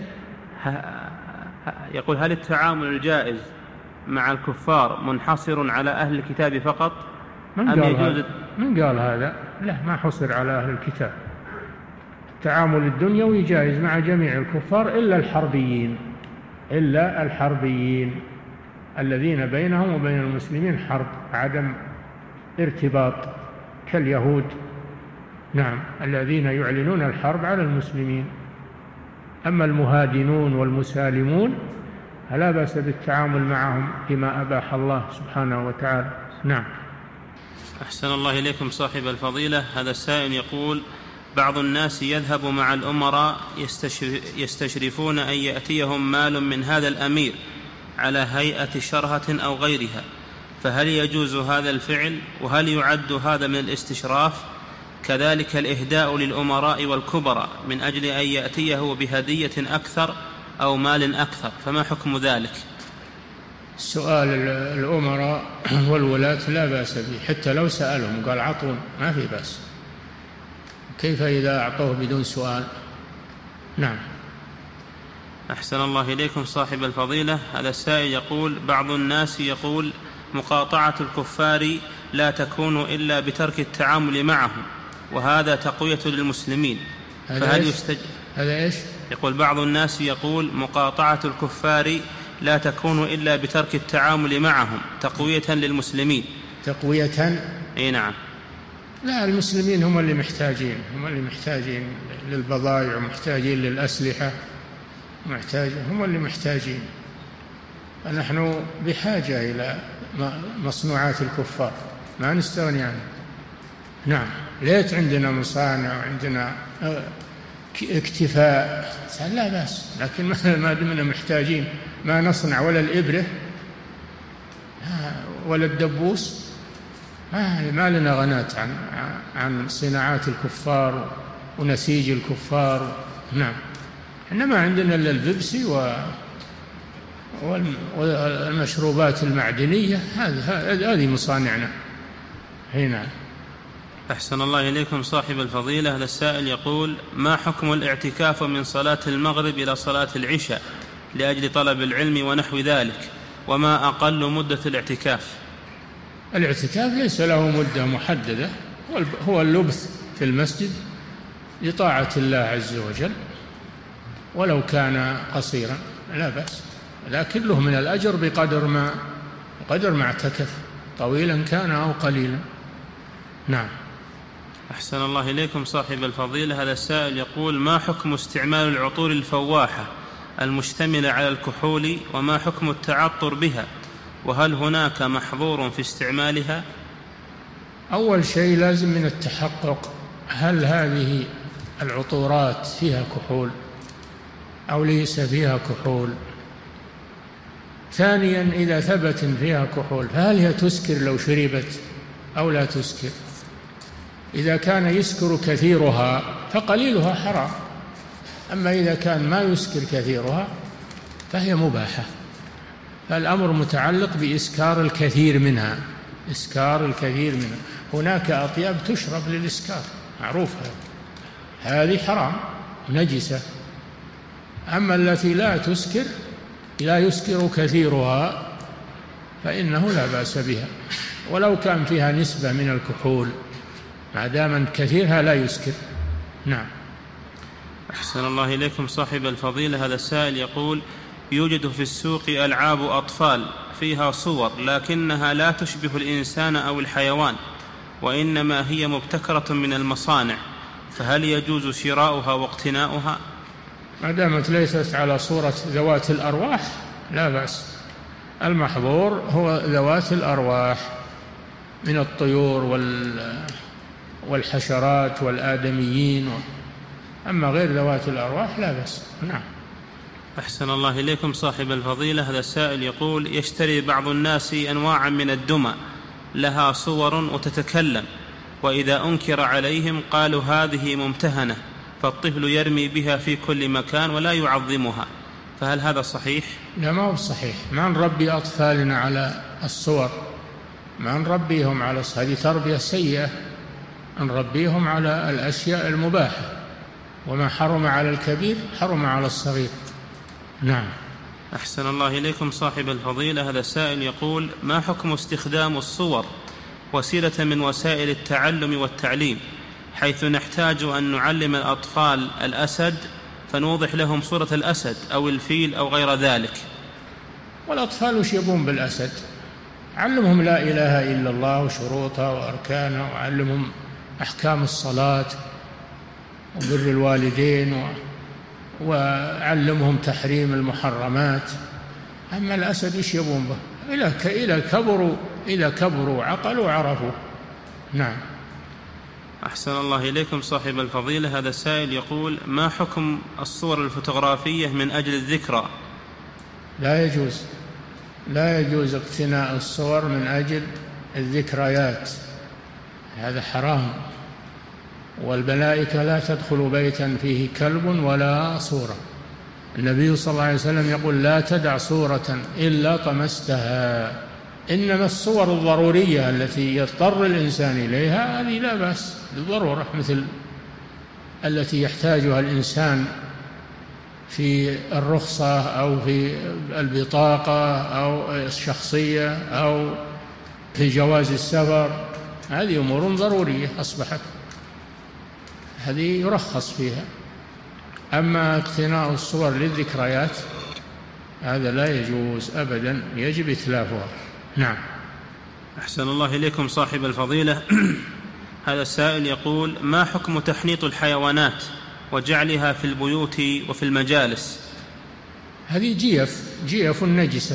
يقول: هل التعامل الجائز مع الكفار منحصر على أهل الكتاب فقط؟ من قال هذا؟ لا، ما حصر على أهل الكتاب. التعامل الدنيوي جائز مع جميع الكفار إلا الحربيين الذين بينهم وبين المسلمين حرب، عدم ارتباط كاليهود. نعم، الذين يعلنون الحرب على المسلمين. أما المهادنون والمسالمون فلا بأس بالتعامل معهم بما أباح الله سبحانه وتعالى. نعم. أحسن الله إليكم صاحب الفضيلة. هذا السائل يقول: بعض الناس يذهب مع الأمراء يستشرفون أن يأتيهم مال من هذا الأمير على هيئة شرهة أو غيرها، فهل يجوز هذا الفعل؟ وهل يعد هذا من الاستشراف؟ كذلك الإهداء للأمراء والكبراء من أجل أن يأتيه بهدية أكثر أو مال أكثر، فما حكم ذلك؟ سؤال الأمراء والولاة لا بأس به، حتى لو سألهم قال عطون ما في بأس. كيف إذا أعطوه بدون سؤال؟ نعم. أحسن الله إليكم صاحب الفضيلة. هذا السائل يقول: بعض الناس يقول مقاطعة الكفار لا تكون إلا بترك التعامل معهم، وهذا تقوية للمسلمين، فهل هذا إيش؟ يقول: بعض الناس يقول مقاطعة الكفار لا تكون إلا بترك التعامل معهم تقوية للمسلمين. تقوية؟ أي نعم. لا، المسلمين هم اللي محتاجين للبضائع ومحتاجين للأسلحة، هم اللي محتاجين. فنحن بحاجة إلى مصنوعات الكفار، ما نستغني عنها. نعم. ليت عندنا مصانع وعندنا اكتفاء لا بأس، لكن ما دمنا محتاجين ما نصنع ولا الإبرة ولا الدبوس، ما لنا غنات عن صناعات الكفار ونسيج الكفار. نعم. إنما عندنا إلا البيبسي والمشروبات المعدنية، هذه مصانعنا هنا. أحسن الله إليكم صاحب الفضيلة. هذا السائل يقول: ما حكم الاعتكاف من صلاة المغرب إلى صلاة العشاء لأجل طلب العلم ونحو ذلك، وما أقل مدة الاعتكاف؟ الاعتكاف ليس له مدة محددة، هو اللبث في المسجد لطاعة الله عز وجل، ولو كان قصيرا لا بأس، لكن له من الأجر بقدر ما اعتكف، طويلا كان أو قليلا. نعم. أحسن الله إليكم صاحب الفضيلة. هذا السائل يقول: ما حكم استعمال العطور الفواحة المشتملة على الكحول، وما حكم التعطر بها، وهل هناك محظور في استعمالها؟ أول شيء لازم من التحقق هل هذه العطورات فيها كحول أو ليس فيها كحول. ثانيا إذا ثبت فيها كحول فهل هي تسكر لو شربت أو لا تسكر. إذا كان يسكر كثيرها فقليلها حرام، أما إذا كان ما يسكر كثيرها فهي مباحة. فالأمر متعلق بإسكار الكثير منها. هناك أطياب تشرب للإسكار معروفة، هذه حرام نجسة. أما التي لا يسكر كثيرها فإنه لا بأس بها، ولو كان فيها نسبة من الكحول ما دام كثيرها لا يسكر. نعم. أحسن الله إليكم صاحب الفضيلة. هذا السائل يقول: يوجد في السوق ألعاب أطفال فيها صور لكنها لا تشبه الإنسان أو الحيوان، وإنما هي مبتكرة من المصانع، فهل يجوز شراؤها واقتناؤها؟ ما دامت ليست على صورة ذوات الأرواح لا بأس. المحظور هو ذوات الأرواح من الطيور والحشرات والآدميين، أما غير ذوات الأرواح لا بأس. نعم. أحسن الله إليكم صاحب الفضيلة. هذا السائل يقول: يشتري بعض الناس أنواعا من الدمى لها صور وتتكلم، وإذا أنكر عليهم قالوا هذه ممتهنة، فالطفل يرمي بها في كل مكان ولا يعظمها، فهل هذا صحيح؟ لا، ما هو صحيح. ما نربي أطفالنا على الصور، ما نربيهم على هذه تربية سيئة. نربيهم على الأشياء المباحة، وما حرم على الكبير حرم على الصغير. نعم. أحسن الله إليكم صاحب الفضيلة. هذا السائل يقول: ما حكم استخدام الصور وسيلة من وسائل التعلم والتعليم، حيث نحتاج أن نعلم الأطفال الأسد فنوضح لهم صورة الأسد أو الفيل أو غير ذلك؟ والأطفال وش يبون بالأسد؟ علمهم لا إله إلا الله وشروطها وأركانها، وعلمهم أحكام الصلاة وبر الوالدين، وعلمهم تحريم المحرمات. أما الأسد وش يبون به؟ إذا كبروا عقلوا عرفوا. نعم. أحسن الله إليكم صاحب الفضيلة. هذا السائل يقول: ما حكم الصور الفوتوغرافية من أجل الذكرى؟ لا يجوز اقتناء الصور من أجل الذكريات، هذا حرام. والملائكة لا تدخل بيتا فيه كلب ولا صورة. النبي صلى الله عليه وسلم يقول: لا تدع صورة إلا طمستها. إنما الصور الضرورية التي يضطر الإنسان إليها هذه لا بأس بالضرورة، مثل التي يحتاجها الإنسان في الرخصة أو في البطاقة أو الشخصية أو في جواز السفر، هذه أمور ضرورية أصبحت، هذه يرخص فيها. أما اقتناء الصور للذكريات هذا لا يجوز أبدا، يجب إتلافها. نعم. أحسن الله إليكم صاحب الفضيلة. هذا السائل يقول: ما حكم تحنيط الحيوانات وجعلها في البيوت وفي المجالس؟ هذه جيف نجسة،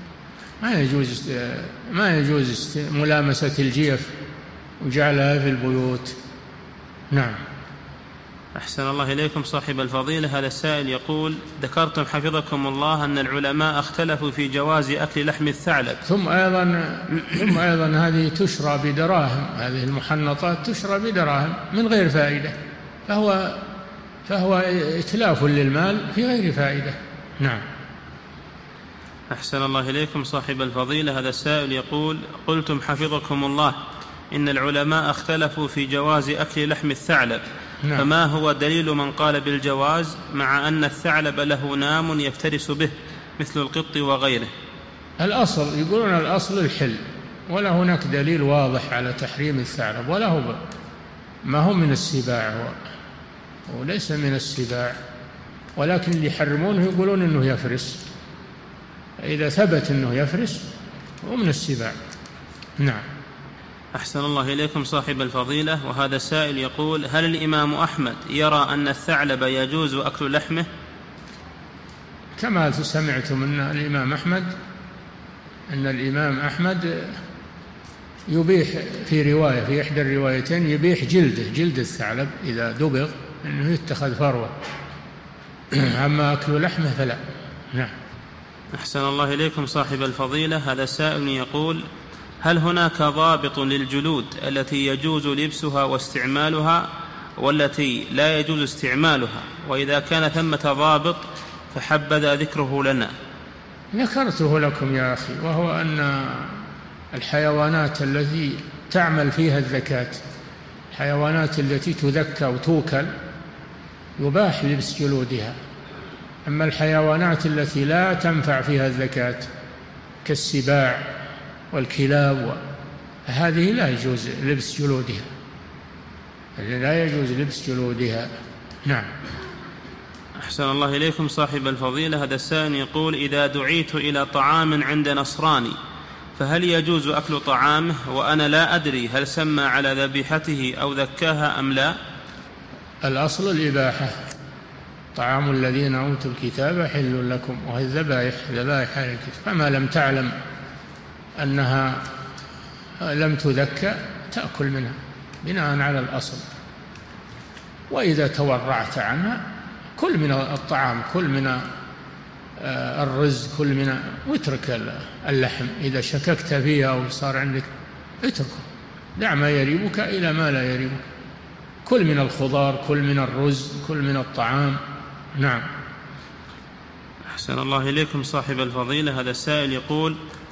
ما يجوز ملامسة الجيف وجعلها في البيوت. نعم. أحسن الله إليكم صاحب الفضيلة. هذا السائل يقول: ذكرتم حفظكم الله أن العلماء اختلفوا في جواز أكل لحم الثعلب. ثم أيضا هذه تشرى بدراهم، هذه المحنطات تشرى بدراهم من غير فائدة، فهو إتلاف للمال في غير فائدة. نعم. أحسن الله إليكم صاحب الفضيلة. هذا السائل يقول: قلتم حفظكم الله إن العلماء اختلفوا في جواز أكل لحم الثعلب. نعم. فما هو دليل من قال بالجواز مع أن الثعلب له نام يفترس به مثل القط وغيره؟ الأصل يقولون الأصل الحل، ولا هناك دليل واضح على تحريم الثعلب، ولا هو ما هو من السباع، وليس من السباع، ولكن اللي يحرمونه يقولون إنه يفرس. إذا ثبت إنه يفرس هو من السباع. نعم. أحسن الله إليكم صاحب الفضيلة. وهذا السائل يقول: هل الإمام أحمد يرى أن الثعلب يجوز أكل لحمه؟ كما سمعتم أن الإمام أحمد يبيح في رواية، في إحدى الروايتين يبيح جلد الثعلب إذا دبغ أنه يتخذ فروة، أما أكل لحمه فلا. نعم. أحسن الله إليكم صاحب الفضيلة. هذا سائل يقول: هل هناك ضابط للجلود التي يجوز لبسها واستعمالها والتي لا يجوز استعمالها؟ وإذا كان ثمة ضابط فحبذا ذكره لنا. ذكرته لكم يا أخي، وهو أن الحيوانات التي تعمل فيها الذكاة، الحيوانات التي تذكى وتوكل يباح لبس جلودها، أما الحيوانات التي لا تنفع فيها الذكاة كالسباع والكلاب هذه لا يجوز لبس جلودها، لا يجوز لبس جلودها. نعم. أحسن الله إليكم صاحب الفضيلة. هذا السائل يقول: إذا دعيت إلى طعام عند نصراني فهل يجوز أكل طعامه وأنا لا أدري هل سمى على ذبيحته أو ذكاها أم لا؟ الأصل الإباحة. طعام الذين أوتوا الكتاب حل لكم، وهي ذبائح أهل الكتاب، فما لم تعلم أنها لم تذكى تأكل منها بناء على الأصل. وإذا تورعت عنها كل من الطعام، كل من الرز، كل من، واترك اللحم إذا شككت فيها أو صار عندك اتركه، دع ما يريبك إلى ما لا يريبك. كل من الخضار، كل من الرز، كل من الطعام. نعم. أحسن الله إليكم صاحب الفضيلة. هذا السائل يقول: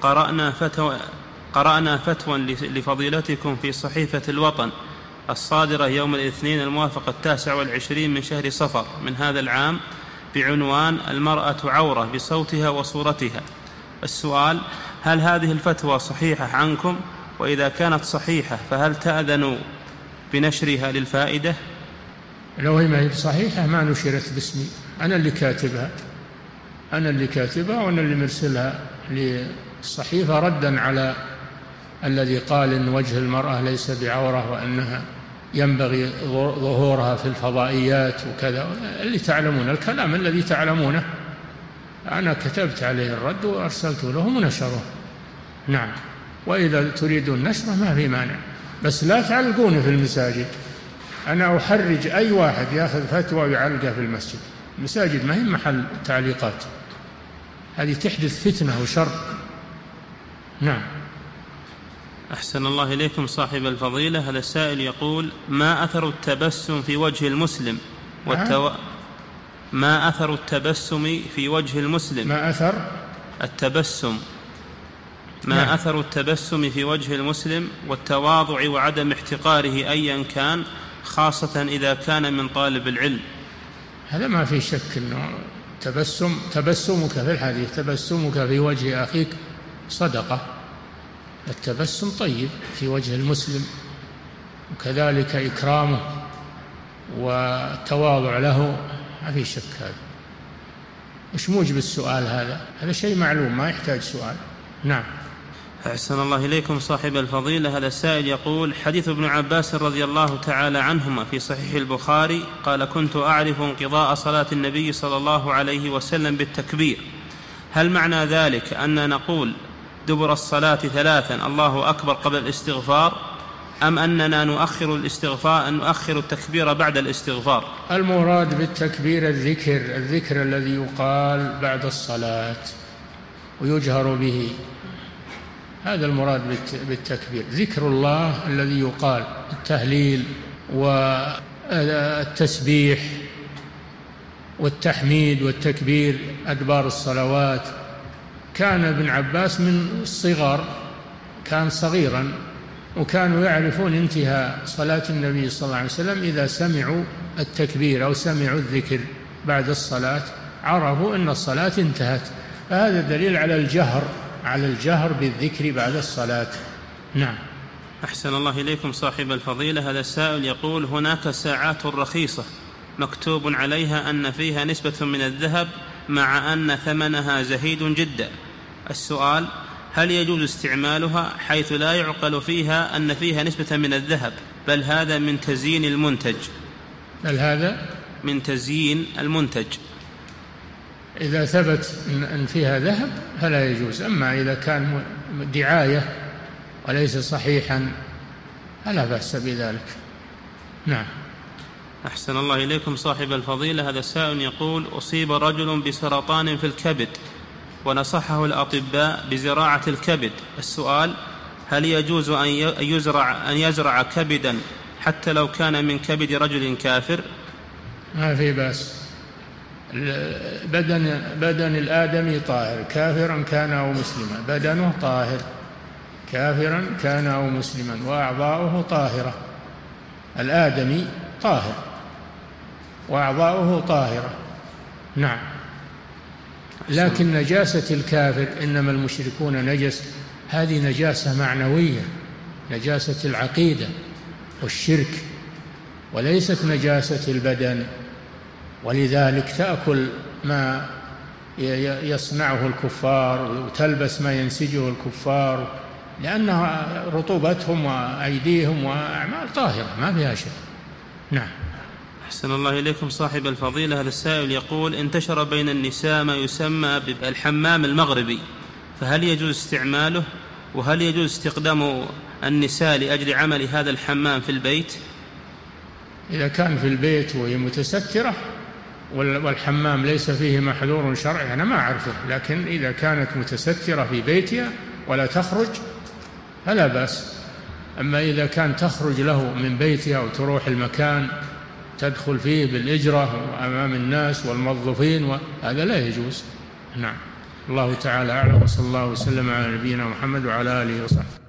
قرأنا فتوى لفضيلتكم في صحيفة الوطن الصادرة يوم الاثنين الموافق 29 من شهر صفر من هذا العام بعنوان المرأة عورة بصوتها وصورتها. السؤال: هل هذه الفتوى صحيحة عنكم؟ وإذا كانت صحيحة فهل تأذنوا بنشرها للفائدة؟ لو هي ما هي صحيحة ما نشرت باسمي، أنا اللي كاتبها وأنا اللي مرسلها للصحيفة ردا على الذي قال إن وجه المرأة ليس بعورة وأنها ينبغي ظهورها في الفضائيات وكذا، اللي تعلمون الكلام الذي تعلمونه. أنا كتبت عليه الرد وأرسلته لهم ونشروه. نعم. وإذا تريدون نشره ما في مانع، بس لا تعلقونه في المساجد. أنا أحرج أي واحد يأخذ فتوى ويعلقها في المسجد. المساجد ما هي محل تعليقات، هذه تحدث فتنة وشر. نعم. أحسن الله إليكم صاحب الفضيلة. هذا السائل يقول: ما أثر التبسم في وجه المسلم ما أثر التبسم في وجه المسلم؟ ما أثر التبسم أثر التبسم في وجه المسلم والتواضع وعدم احتقاره أيا كان، خاصة إذا كان من طالب العلم؟ هذا ما في شك أنه تبسمك في الحديث، تبسمك في وجه أخيك صدقة. التبسم طيب في وجه المسلم، وكذلك إكرامه والتواضع له، ما في شك. هذا مش موجب السؤال، هذا شيء معلوم ما يحتاج سؤال. نعم. أحسن الله إليكم صاحب الفضيلة. هذا السائل يقول: حديث ابن عباس رضي الله تعالى عنهما في صحيح البخاري قال: كنت أعرف انقضاء صلاة النبي صلى الله عليه وسلم بالتكبير. هل معنى ذلك أن نقول دبر الصلاة 3 الله أكبر قبل الاستغفار، أم أننا نؤخر التكبير بعد الاستغفار؟ المراد بالتكبير الذكر الذي يقال بعد الصلاة ويجهر به، هذا المراد بالتكبير، ذكر الله الذي يقال، التهليل والتسبيح والتحميد والتكبير أدبار الصلوات. كان ابن عباس من الصغار، كان صغيرا، وكانوا يعرفون انتهاء صلاة النبي صلى الله عليه وسلم إذا سمعوا التكبير أو سمعوا الذكر بعد الصلاة عرفوا أن الصلاة انتهت. فهذا دليل على الجهر بالذكر بعد الصلاة. نعم. أحسن الله إليكم صاحب الفضيلة. هذا السائل يقول: هناك ساعات رخيصة مكتوب عليها أن فيها نسبة من الذهب مع أن ثمنها زهيد جدا. السؤال: هل يجوز استعمالها حيث لا يعقل فيها أن فيها نسبة من الذهب، بل هذا من تزيين المنتج؟ إذا ثبت أن فيها ذهب فلا يجوز، أما إذا كان دعاية وليس صحيحا فلا بأس بذلك. نعم. أحسن الله إليكم صاحب الفضيلة. هذا السائل يقول: أصيب رجل بسرطان في الكبد ونصحه الأطباء بزراعة الكبد. السؤال: هل يجوز أن يزرع كبدا حتى لو كان من كبد رجل كافر؟ ما في بأس. بدن الآدمي طاهر كافرا كان أو مسلما، بدنه طاهر كافرا كان أو مسلما، وأعضاؤه طاهرة. الآدمي طاهر وأعضاؤه طاهرة. نعم. لكن نجاسة الكافر، إنما المشركون نجس، هذه نجاسة معنوية، نجاسة العقيدة والشرك، وليست نجاسة البدن. ولذلك تأكل ما يصنعه الكفار وتلبس ما ينسجه الكفار، لأنها رطوبتهم وأيديهم وأعمال طاهرة ما فيها شيء. نعم. أحسن الله إليكم صاحب الفضيلة. هذا السائل يقول: انتشر بين النساء ما يسمى بالحمام المغربي، فهل يجوز استعماله؟ وهل يجوز استخدام النساء لأجل عمل هذا الحمام في البيت؟ إذا كان في البيت وهي متسترة والحمام ليس فيه محذور شرعي أنا ما أعرفه، لكن إذا كانت متسترة في بيتها ولا تخرج فلا بأس. أما إذا كان تخرج له من بيتها وتروح المكان تدخل فيه بالإجرة أمام الناس والموظفين هذا لا يجوز. نعم. الله تعالى أعلم، وصلى الله وسلم على نبينا محمد وعلى آله وصحبه.